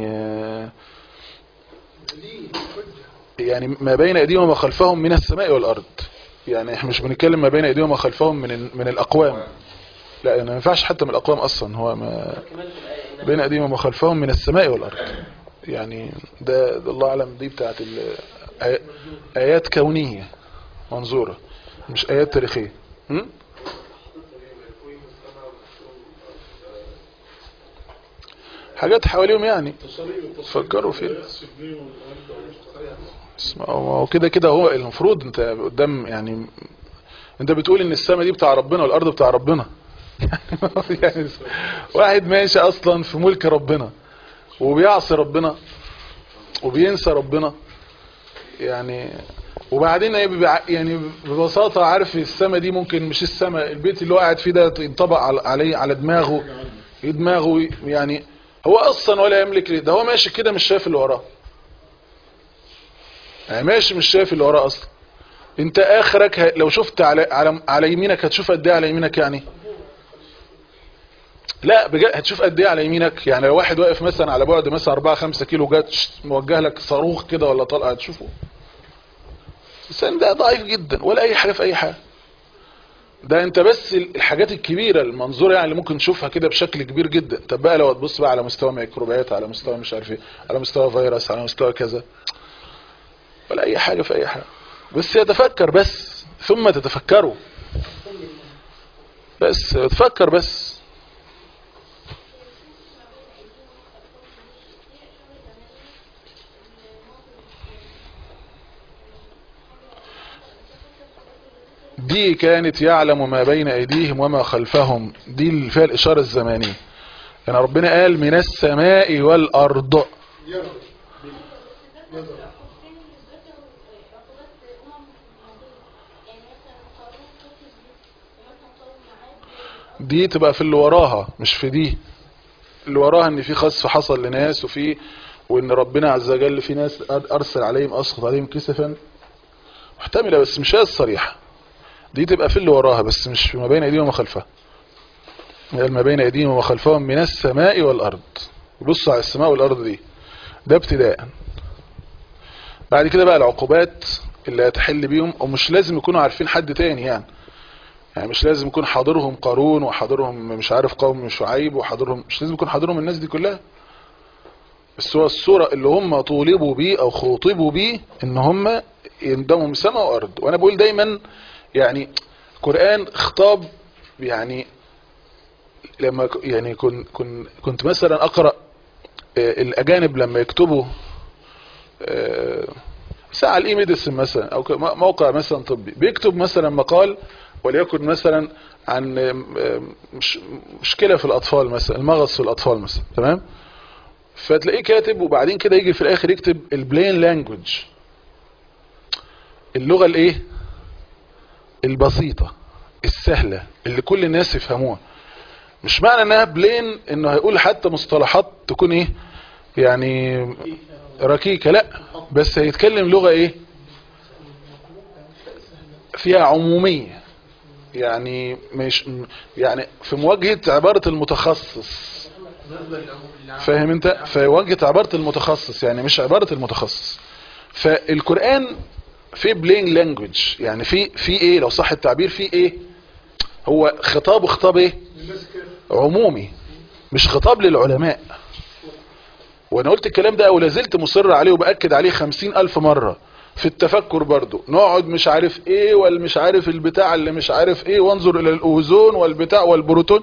يعني ما بين أيديهم وما خلفهم من السماء والأرض. يعني احنا مش بنتكلم ما بين أيديهم وما خلفهم من الأقوام، لا يعني ما ينفعش حتى من الأقوام أصلا. هو ما بين أيديهم وما خلفهم من السماء والأرض، يعني ده الله أعلم. دي بتاعت آيات كونية منظورة، مش آيات تاريخية. حاجات حواليهم يعني فكروا فيها. وكده هو المفروض انت قدام، يعني انت بتقول ان السماء دي بتاع ربنا والارض بتاع ربنا. يعني واحد ماشي اصلا في ملك ربنا وبيعصي ربنا وبينسى ربنا، يعني وبعدين يعني ببساطة عارف السماء دي ممكن مش السماء، البيت اللي هو قاعد فيه ده ينطبق عليه على دماغه يعني هو اصلا ولا يملك ده. هو ماشي كده مش شايف اللي وراه، يعني ماشي مش شايف اللي وراه اصلا. انت اخرك لو شفت على يمينك هتشوف قد ايه على يمينك يعني؟ لا بجد هتشوف قد ايه على يمينك يعني؟ لو واحد واقف مثلا على بعد مثلا 4-5 كيلو جات موجه لك صاروخ كده ولا طلقه هتشوفه؟ الانسان ده ضعيف جدا ولا اي حاجه في اي حاجه. ده انت بس الحاجات الكبيره المنظوره يعني اللي ممكن تشوفها كده بشكل كبير جدا. طب بقى لو تبص بقى على مستوى ميكروبات، على مستوى مش عارف ايه، على مستوى فيروس، على مستوى كذا، ولا اي حاجه في اي حاجه. بس يتفكر بس ثم تتفكروا، بس تفكر بس. دي كانت يعلم ما بين ايديهم وما خلفهم، دي اللي فيها الاشاره الزمانيه. يعني ربنا قال من السماء والارض. دي تبقى في اللي وراها مش في دي. اللي وراها ان في خسف حصل لناس وان ربنا عز وجل في ناس ارسل عليهم اسقط عليهم كسفا محتمله، بس مش هي الصريحه. دي تبقى في اللي وراها بس مش في ما بين ايديهم وما خلفها. ما بين ايديهم وما خلفهم من السماء والارض. بص على السماء والارض دي، ده ابتداء. بعد كده بقى العقوبات اللي هتحل بيهم، ومش لازم يكونوا عارفين حد تاني يعني مش لازم يكون حاضرهم قارون وحاضرهم مش عارف قوم شعيب وحاضرهم، مش لازم يكون حاضرهم الناس دي كلها. بس هو الصورة اللي هم طولبوا بيه او خوطبوا بيه ان هم يندمهم سماء وارض. وانا بقول دايما يعني القرآن خطاب يعني لما يعني كنت مثلا اقرأ الاجانب لما يكتبوا ساعة الاي ميديسن مثلا او موقع مثلا طبي بيكتب مثلا مقال وليكن مثلا عن مشكلة في الاطفال مثلا، المغص في الاطفال مثلا، تمام؟ فتلاقيه كاتب وبعدين كده يجي في الاخر يكتب البلين لانجوج، اللغة الايه البسيطة السهلة اللي كل الناس يفهموها. مش معنى انها بلين انه هيقول حتى مصطلحات تكون ايه يعني ركيكة، لا، بس هيتكلم لغة ايه فيها عمومية، يعني مش يعني في مواجهة عبارة المتخصص، فاهم انت؟ في مواجهة عبارة المتخصص يعني مش عبارة المتخصص. فالقرآن في بلين لانجوج يعني في ايه لو صح التعبير، في ايه هو خطاب ايه عمومي، مش خطاب للعلماء. وانا قلت الكلام ده ولا زلت مصر عليه وبأكد عليه 50,000 مرة في التفكر برضو. نقعد مش عارف ايه والمش عارف البتاع اللي مش عارف ايه، وانظر الى الاوزون والبتاع والبروتون.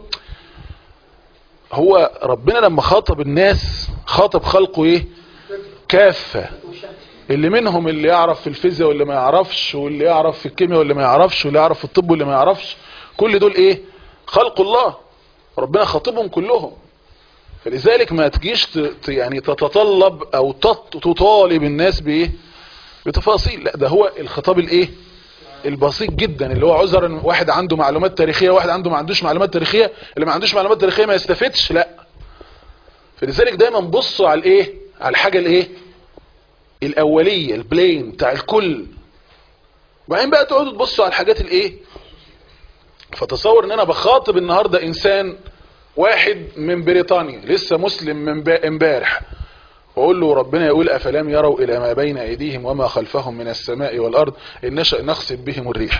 هو ربنا لما خاطب الناس خاطب خلقه ايه كافة، اللي منهم اللي يعرف في الفيزياء واللي ما يعرفش، واللي يعرف في الكيمياء واللي ما يعرفش، واللي يعرف في الطب واللي ما يعرفش، كل دول ايه خلق الله، ربنا خاطبهم كلهم. فلذلك ما تجيش يعني تتطلب او تطالب الناس بايه بتفاصيل، لا، ده هو الخطاب الايه البسيط جدا اللي هو عذرا واحد عنده معلومات تاريخية واحد عنده ما عندوش معلومات تاريخية، اللي ما عندوش معلومات تاريخية ما يستفدش، لا. فلذلك دايما بصوا على الايه على الحاجة الايه الاولية البلين بتاع الكل، وبعدين بقى تقعدوا تبصوا على الحاجات الايه. فتصور ان انا بخاطب النهاردة انسان واحد من بريطانيا لسه مسلم من امبارح، واقول له ربنا يقول افلم يروا الى ما بين ايديهم وما خلفهم من السماء والارض ان نشأ نخسف بهم الريح،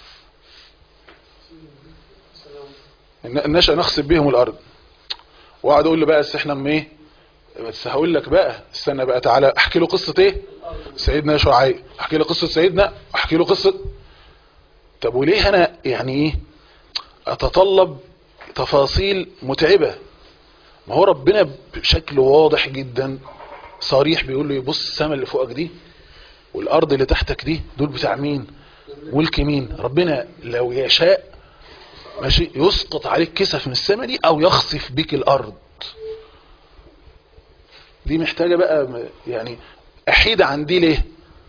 ان نشأ نخسف بهم الارض. واقعد اقول له بقى احنا ايه، بس هقول لك بقى استنى بقى تعالى احكي له قصة ايه سيدنا شعيب، احكي له قصة سيدنا، احكي له قصة. طب وليه انا يعني ايه اتطلب تفاصيل متعبة؟ ما هو ربنا بشكل واضح جدا صريح بيقول له بص السماء اللي فوقك دي والارض اللي تحتك دي دول بتاع مين؟ ملك مين؟ ربنا لو يشاء ماشي يسقط عليك كسف من السماء دي او يخسف بك الارض. دي محتاجة بقى يعني احيد عن دي ليه؟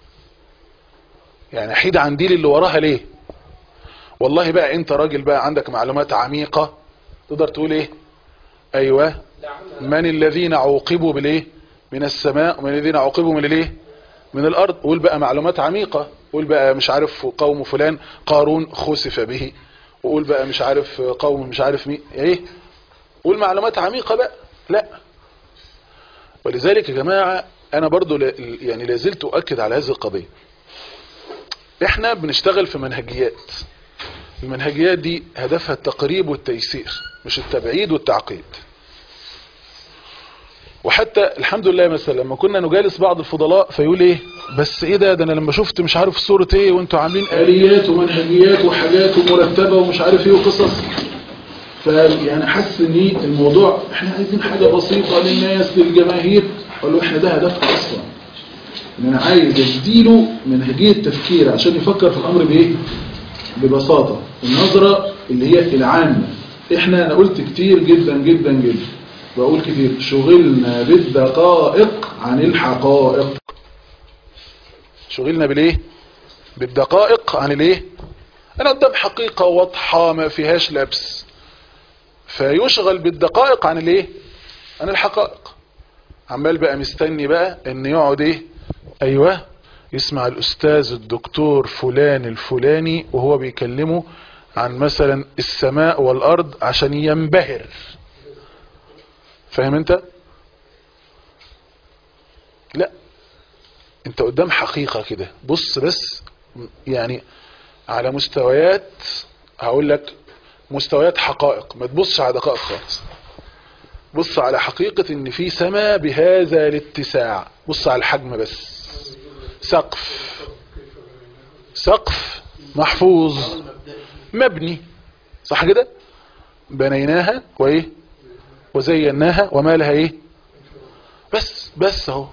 يعني احيد عن دي اللي وراها ليه؟ والله بقى انت راجل بقى عندك معلومات عميقة تقدر تقول ايه؟ ايوه من الذين عوقبوا بالايه من السماء ومن الذين عوقبوا من الايه من الارض. قول بقى معلومات عميقة قول بقى مش عارف قوم فلان قارون خسف به، وقول بقى مش عارف قوم مش عارف مين ايه، قول معلومات عميقة بقى. لا. ولذلك يا جماعة انا برضو يعني لازلت اؤكد على هذه القضية. احنا بنشتغل في منهجيات، المنهجيات دي هدفها التقريب والتيسير مش التبعيد والتعقيد. وحتى الحمد لله مثلا لما كنا نجالس بعض الفضلاء فيقول ايه بس ايه ده انا لما شفت مش عارف صورة ايه وانتوا عاملين آليات ومنهجيات وحاجات ومرتبة ومش عارف ايه وقصص، فيعني حس ان ايه الموضوع احنا عايزين حاجة بسيطة للناس للجماهير. قال له احنا ده هدفنا اصلا ان انا عايز اديله منهجية تفكير عشان يفكر في الامر بايه، ببساطة، النظرة اللي هي العامة. انا قلت كتير جدا جدا جدا، بقول كتير شغلنا بالدقائق عن الحقائق. شغلنا بالايه؟ بالدقائق عن الايه؟ انا قدام حقيقة واضحة ما فيهاش لبس، فيشغل بالدقائق عن الايه؟ عن الحقائق. عمال بقى مستني بقى ان يقعد ايه؟ ايوه يسمع الاستاذ الدكتور فلان الفلاني وهو بيكلمه عن مثلا السماء والارض عشان ينبهر. فاهم انت؟ لا، انت قدام حقيقة كده، بص بس يعني على مستويات، هقول لك مستويات حقائق، ما تبصش على دقائق خالص. بص على حقيقة ان في سماء بهذا الاتساع، بص على الحجم بس، سقف محفوظ مبني، صح كده؟ بنيناها وايه وزيناها وما لها ايه، بس اهو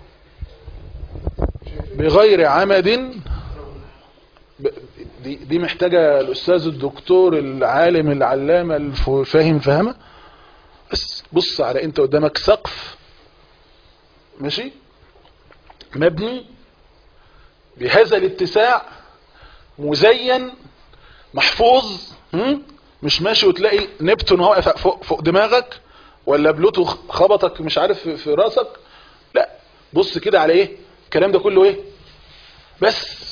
بغير عمد. دي محتاجة الاستاذ الدكتور العالم العلامة فاهمة. بس بص على انت قدامك سقف ماشي مبني بهذا الاتساع مزين محفوظ، مش ماشي وتلاقي نبتون واقف فوق دماغك ولا بلوتو خبطك مش عارف في راسك. لا، بص كده على ايه الكلام ده كله ايه، بس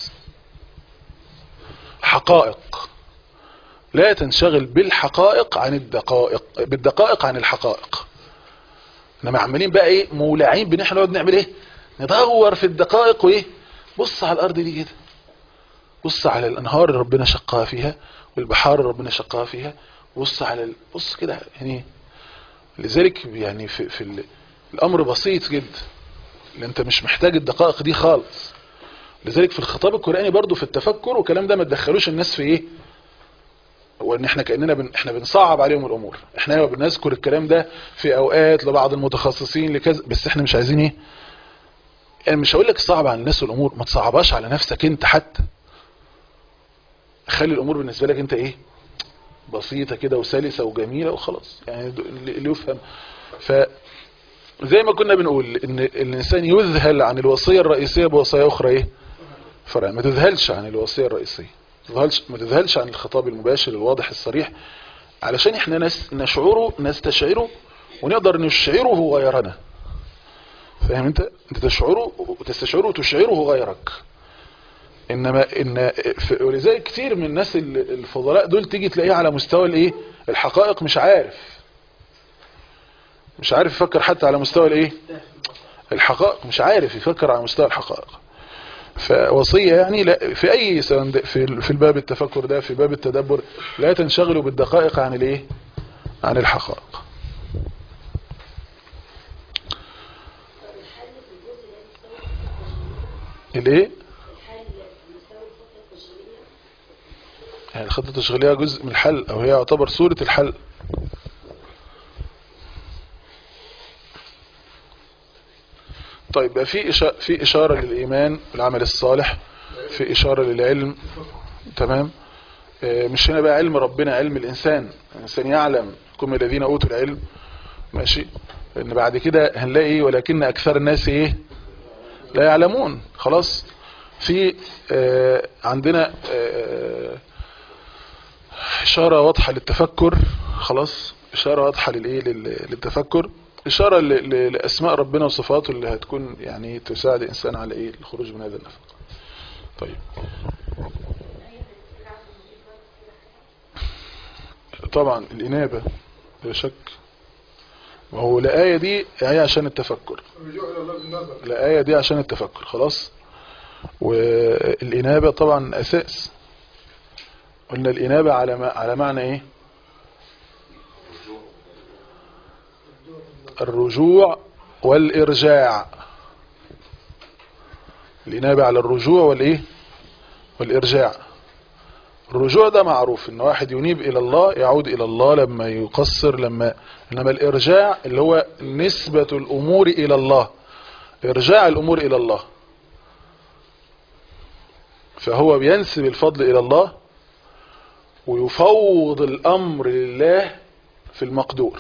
حقائق. لا تنشغل بالحقائق عن الدقائق، بالدقائق عن الحقائق. انما عمالين بقى ايه مولعين بان احنا نقعد نعمل ايه، ندور في الدقائق وايه. بص على الارض دي كده، بص على الانهار اللي ربنا شقها فيها والبحار اللي ربنا شقها فيها، بص على بص كده يعني. لذلك يعني في الامر بسيط جدا، اللي انت مش محتاج الدقائق دي خالص. لذلك في الخطاب القرآني برضو في التفكر والكلام ده ما تدخلوش الناس في ايه، وان احنا كأننا احنا بنصعب عليهم الامور. احنا بنذكر الكلام ده في اوقات لبعض المتخصصين لكذا، بس احنا مش عايزين ايه، يعني مش هقول لك صعب على الناس الامور، ما تصعبهاش على نفسك انت، حتى خلي الامور بالنسبة لك انت ايه بسيطة كده وسلسة وجميلة وخلاص، يعني اللي يفهم. فزي ما كنا بنقول ان الانسان يذهل عن الوصية الرئيسية بوصايا اخرى ايه فرع. ما تذهلش عن الوصية الرئيسية، ما تذهلش عن الخطاب المباشر الواضح الصريح، علشان احنا نستشعره ونقدر نشعره غيرنا. فاهم انت تستشعره وتشعره غيرك. انما ولذلك كتير من الناس الفضلاء دول تيجي تلاقيه على مستوى الايه الحقائق مش عارف يفكر حتى على مستوى الايه الحقائق، مش عارف يفكر على مستوى الحقائق. فوصية يعني لا في اي في الباب التفكر ده، في باب التدبر، لا تنشغلوا بالدقائق عن الايه عن الحقائق. الايه يعني الخطة التشغيلية جزء من الحل، او هي يعتبر سورة الحل. طيب في إشارة للإيمان والعمل الصالح، في إشارة للعلم، تمام. مش هنا بقى علم ربنا، علم الإنسان يعلم كم الذين أوتوا العلم، ماشي. إن بعد كده هنلاقي ولكن أكثر الناس إيه لا يعلمون. خلاص في عندنا إشارة واضحة للتفكر، خلاص إشارة واضحة للتفكر، إشارة لأسماء ربنا وصفاته اللي هتكون يعني تساعد الإنسان على الخروج من هذا النفق. طيب طبعا الإنابة لا شك، وهو الآية دي آية عشان التفكر، الرجوع إلى الله بالنظر. الآية دي عشان التفكر خلاص. والإنابة طبعا أساس، قلنا الإنابة على معنى إيه؟ الرجوع والإرجاع. الإنابة على الرجوع والإيه؟ والإرجاع. الرجوع ده معروف إن واحد ينيب إلى الله، يعود إلى الله لما يقصر، إنما الإرجاع اللي هو نسبة الأمور إلى الله، إرجاع الأمور إلى الله. فهو بينسب الفضل إلى الله ويفوض الأمر لله في المقدور،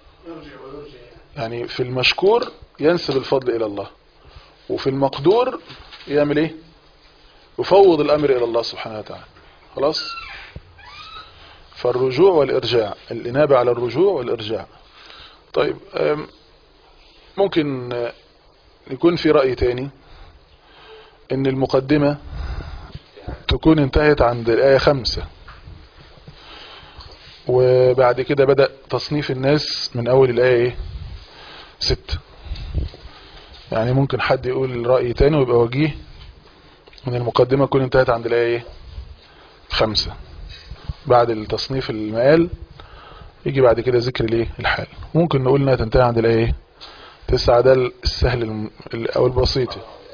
يعني في المشكور ينسب الفضل إلى الله، وفي المقدور يعمل إيه؟ يفوض الأمر إلى الله سبحانه وتعالى. خلاص. فالرجوع والإرجاع، الإنابة على الرجوع والإرجاع. طيب ممكن يكون في رأي تاني إن المقدمة تكون انتهت عند الآية 5، وبعد كده بدأ تصنيف الناس من أول الآية 6. يعني ممكن حد يقول رأي تاني ويبقى وجيه من المقدمة تكون انتهت عند الآية 5، بعد التصنيف المقال يجي بعد كده ذكر الايه الحال. ممكن نقول انها تنتهي عند الايه 9، ده السهل او البسيط.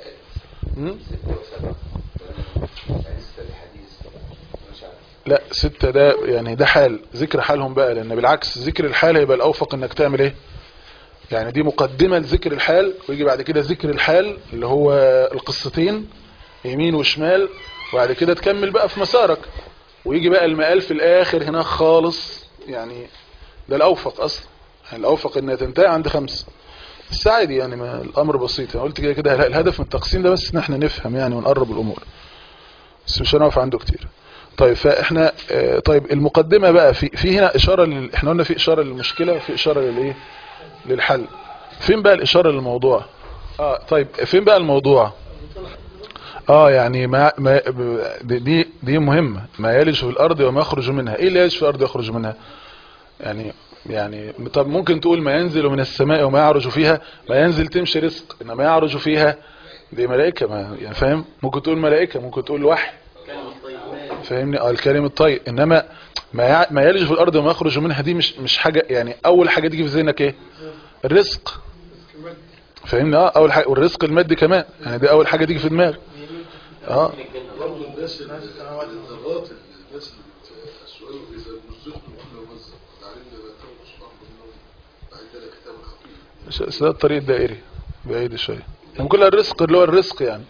لا 6 ده يعني ده حال، ذكر حالهم بقى، لان بالعكس ذكر الحال هيبقى الاوفق انك تعمل ايه، يعني دي مقدمة لذكر الحال، ويجي بعد كده ذكر الحال اللي هو القصتين يمين وشمال، وبعد كده تكمل بقى في مسارك، ويجي بقى المقال في الاخر هنا خالص. يعني ده الاوفق اصلا، يعني الاوفق انها تنتهي عند 5. بس عادي يعني، ما الامر بسيط. انا قلت كده كده الهدف من التقسيم ده بس ان احنا نفهم يعني ونقرب الامور، بس مش هنقف عنده كتير. طيب فاحنا طيب المقدمة بقى في هنا اشارة احنا قلنا في اشارة للمشكلة وفي اشارة للايه للحل. فين بقى الاشارة للموضوع؟ طيب فين بقى الموضوع؟ يعني دي مهمة. ما يلج في الارض وما يخرج منها. ايه اللي يلج في الارض ويخرج منها؟ يعني طب ممكن تقول ما ينزل من السماء وما يعرج فيها. ما ينزل تمشي رزق، انما يعرج فيها دي ملائكة. ما يعني فاهم، ممكن تقول ملائكة، ممكن تقول وحي، فاهمني؟ الكلام الطيب. انما ما يلج في الارض وما يخرج منها دي مش حاجة. يعني اول حاجة تيجي في ذهنك ايه؟ الرزق، فاهمني؟ اول حاجة، والرزق المادي كمان، يعني دي اول حاجة تيجي في دماغك. برضه الناس الذرات، الناس السؤال اذا نزلت كل ممزق تعلمنا ما تنقص الارض منهم عندنا كتاب خطير. ده الطريق الدائري بعيد شويه، يعني كل الرزق اللي هو الرزق يعني.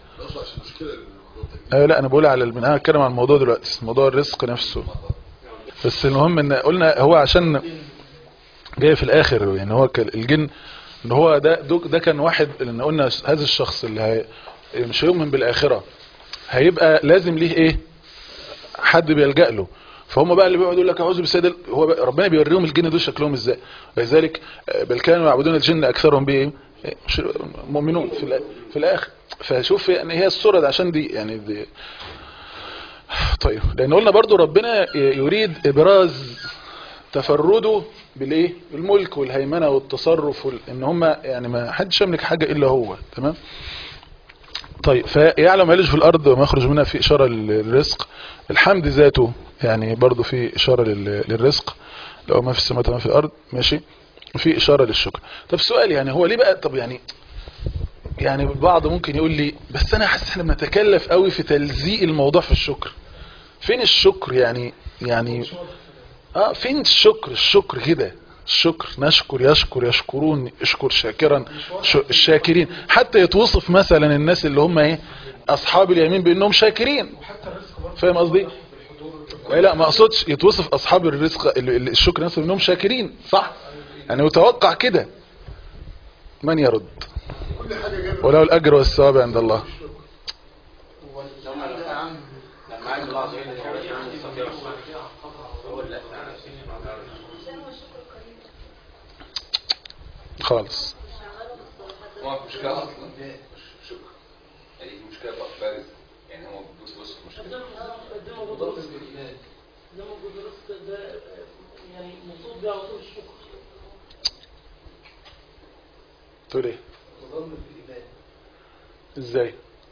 لا انا بقول على انا هتكلم عن الموضوع دلوقتي، موضوع الرزق نفسه. بس المهم ان قلنا هو عشان جاي في الاخر، يعني هو الجن ان هو ده كان واحد، لان قلنا هذا الشخص اللي مش هيؤمن بالاخره هيبقى لازم ليه ايه؟ حد بيلجأ له. فهم بقى اللي بيقعدوا يقول لك اعوذ بالسيد، هو ربنا بيوريهم الجن دول شكلهم ازاي. ولذلك بل كانوا يعبدون الجن اكثرهم بايه؟ مؤمنون في الاخر. فشوف يعني هي الصوره دي عشان دي يعني دي. طيب لان قلنا برضو ربنا يريد ابراز تفرده بالايه؟ بالملك والهيمنه والتصرف ان هم يعني ما حدش يملك حاجه الا هو. تمام. طيب فيعلم يلج في الارض وما يخرج منها، في اشاره للرزق. الحمد ذاته يعني برضو في اشاره للرزق، لو ما في السماوات وما في الارض، ماشي. وفي اشاره للشكر. طب سؤال يعني هو ليه بقى؟ طب يعني البعض ممكن يقول لي بس انا حاسس احنا بنتكلف قوي في تلزيق الموضوع في الشكر. فين الشكر يعني فين الشكر كده؟ الشكر نشكر، يشكرون، اشكر شاكرا، الشاكرين. حتى يتوصف مثلا الناس اللي هم ايه اصحاب اليمين بانهم شاكرين، فاهم قصدي؟ لا ما اقصدش يتوصف اصحاب الرزق الشكر نفسه انهم شاكرين، صح؟ يعني متوقع كده. من يرد؟ ولو الاجر والثواب عند الله. خالص. مشكلة اصلا شكر، يعني مشكلة بارزة، تقول ايه؟ ازاي؟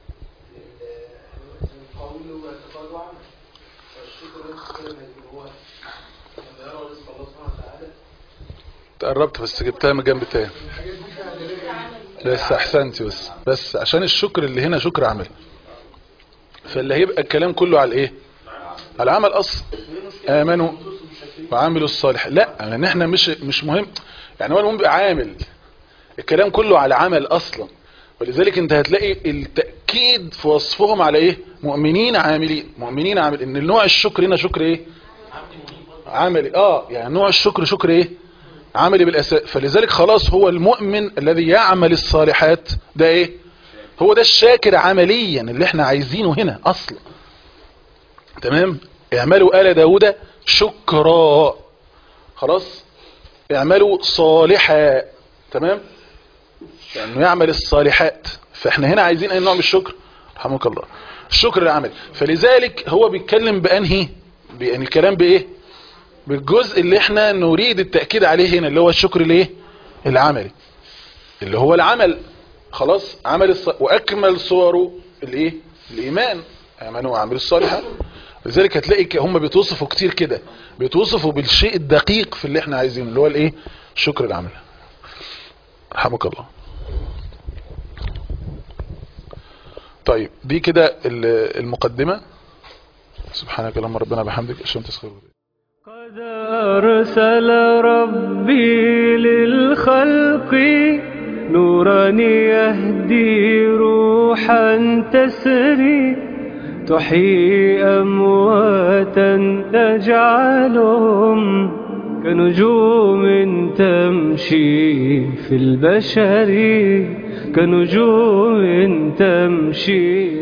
تقربت بس جبتها من جنب تاني. بس احسنتي بس عشان الشكر اللي هنا شكر عمل، فاللي هيبقى الكلام كله على ايه؟ على العمل اصلا. امنوا وعملوا الصالح. لا لان احنا مش مهم يعني، هو المهم يبقى عامل، الكلام كله على عمل اصلا. ولذلك انت هتلاقي التأكيد في وصفهم على ايه؟ مؤمنين عاملين. مؤمنين عامل ان النوع الشكر هنا شكر ايه؟ عملي. يعني نوع الشكر شكر ايه؟ عملي بالاساس. فلذلك خلاص هو المؤمن الذي يعمل الصالحات ده ايه؟ هو ده الشاكر عمليا اللي احنا عايزينه هنا اصلا. تمام. اعملوا آل داود شكرا. خلاص اعملوا صالحا. تمام. لانه يعمل الصالحات. فاحنا هنا عايزين اي نوع من الشكر؟ رحمك الله. الشكر العملي. فلذلك هو بيتكلم بانهي؟ يعني الكلام بايه؟ بالجزء اللي احنا نريد التأكيد عليه هنا، اللي هو الشكر الايه؟ العملي، اللي هو العمل. خلاص عمل واكمل صوره الايه؟ الايمان. امنوا وعملوا الصالحات. لذلك هتلاقي هم بيتوصفوا كتير كده، بيتوصفوا بالشيء الدقيق في اللي احنا عايزينه، اللي هو الايه؟ الشكر العملي. رحمك الله. طيب دي كده المقدمة. سبحانك اللهم ربنا بحمدك اشهد ان لا اله الا انت. قد أرسل ربي للخلق نورا يهدي روحا تسري تحيي أمواتا تجعلهم كنجوم تمشي في البشر، كنجوم تمشي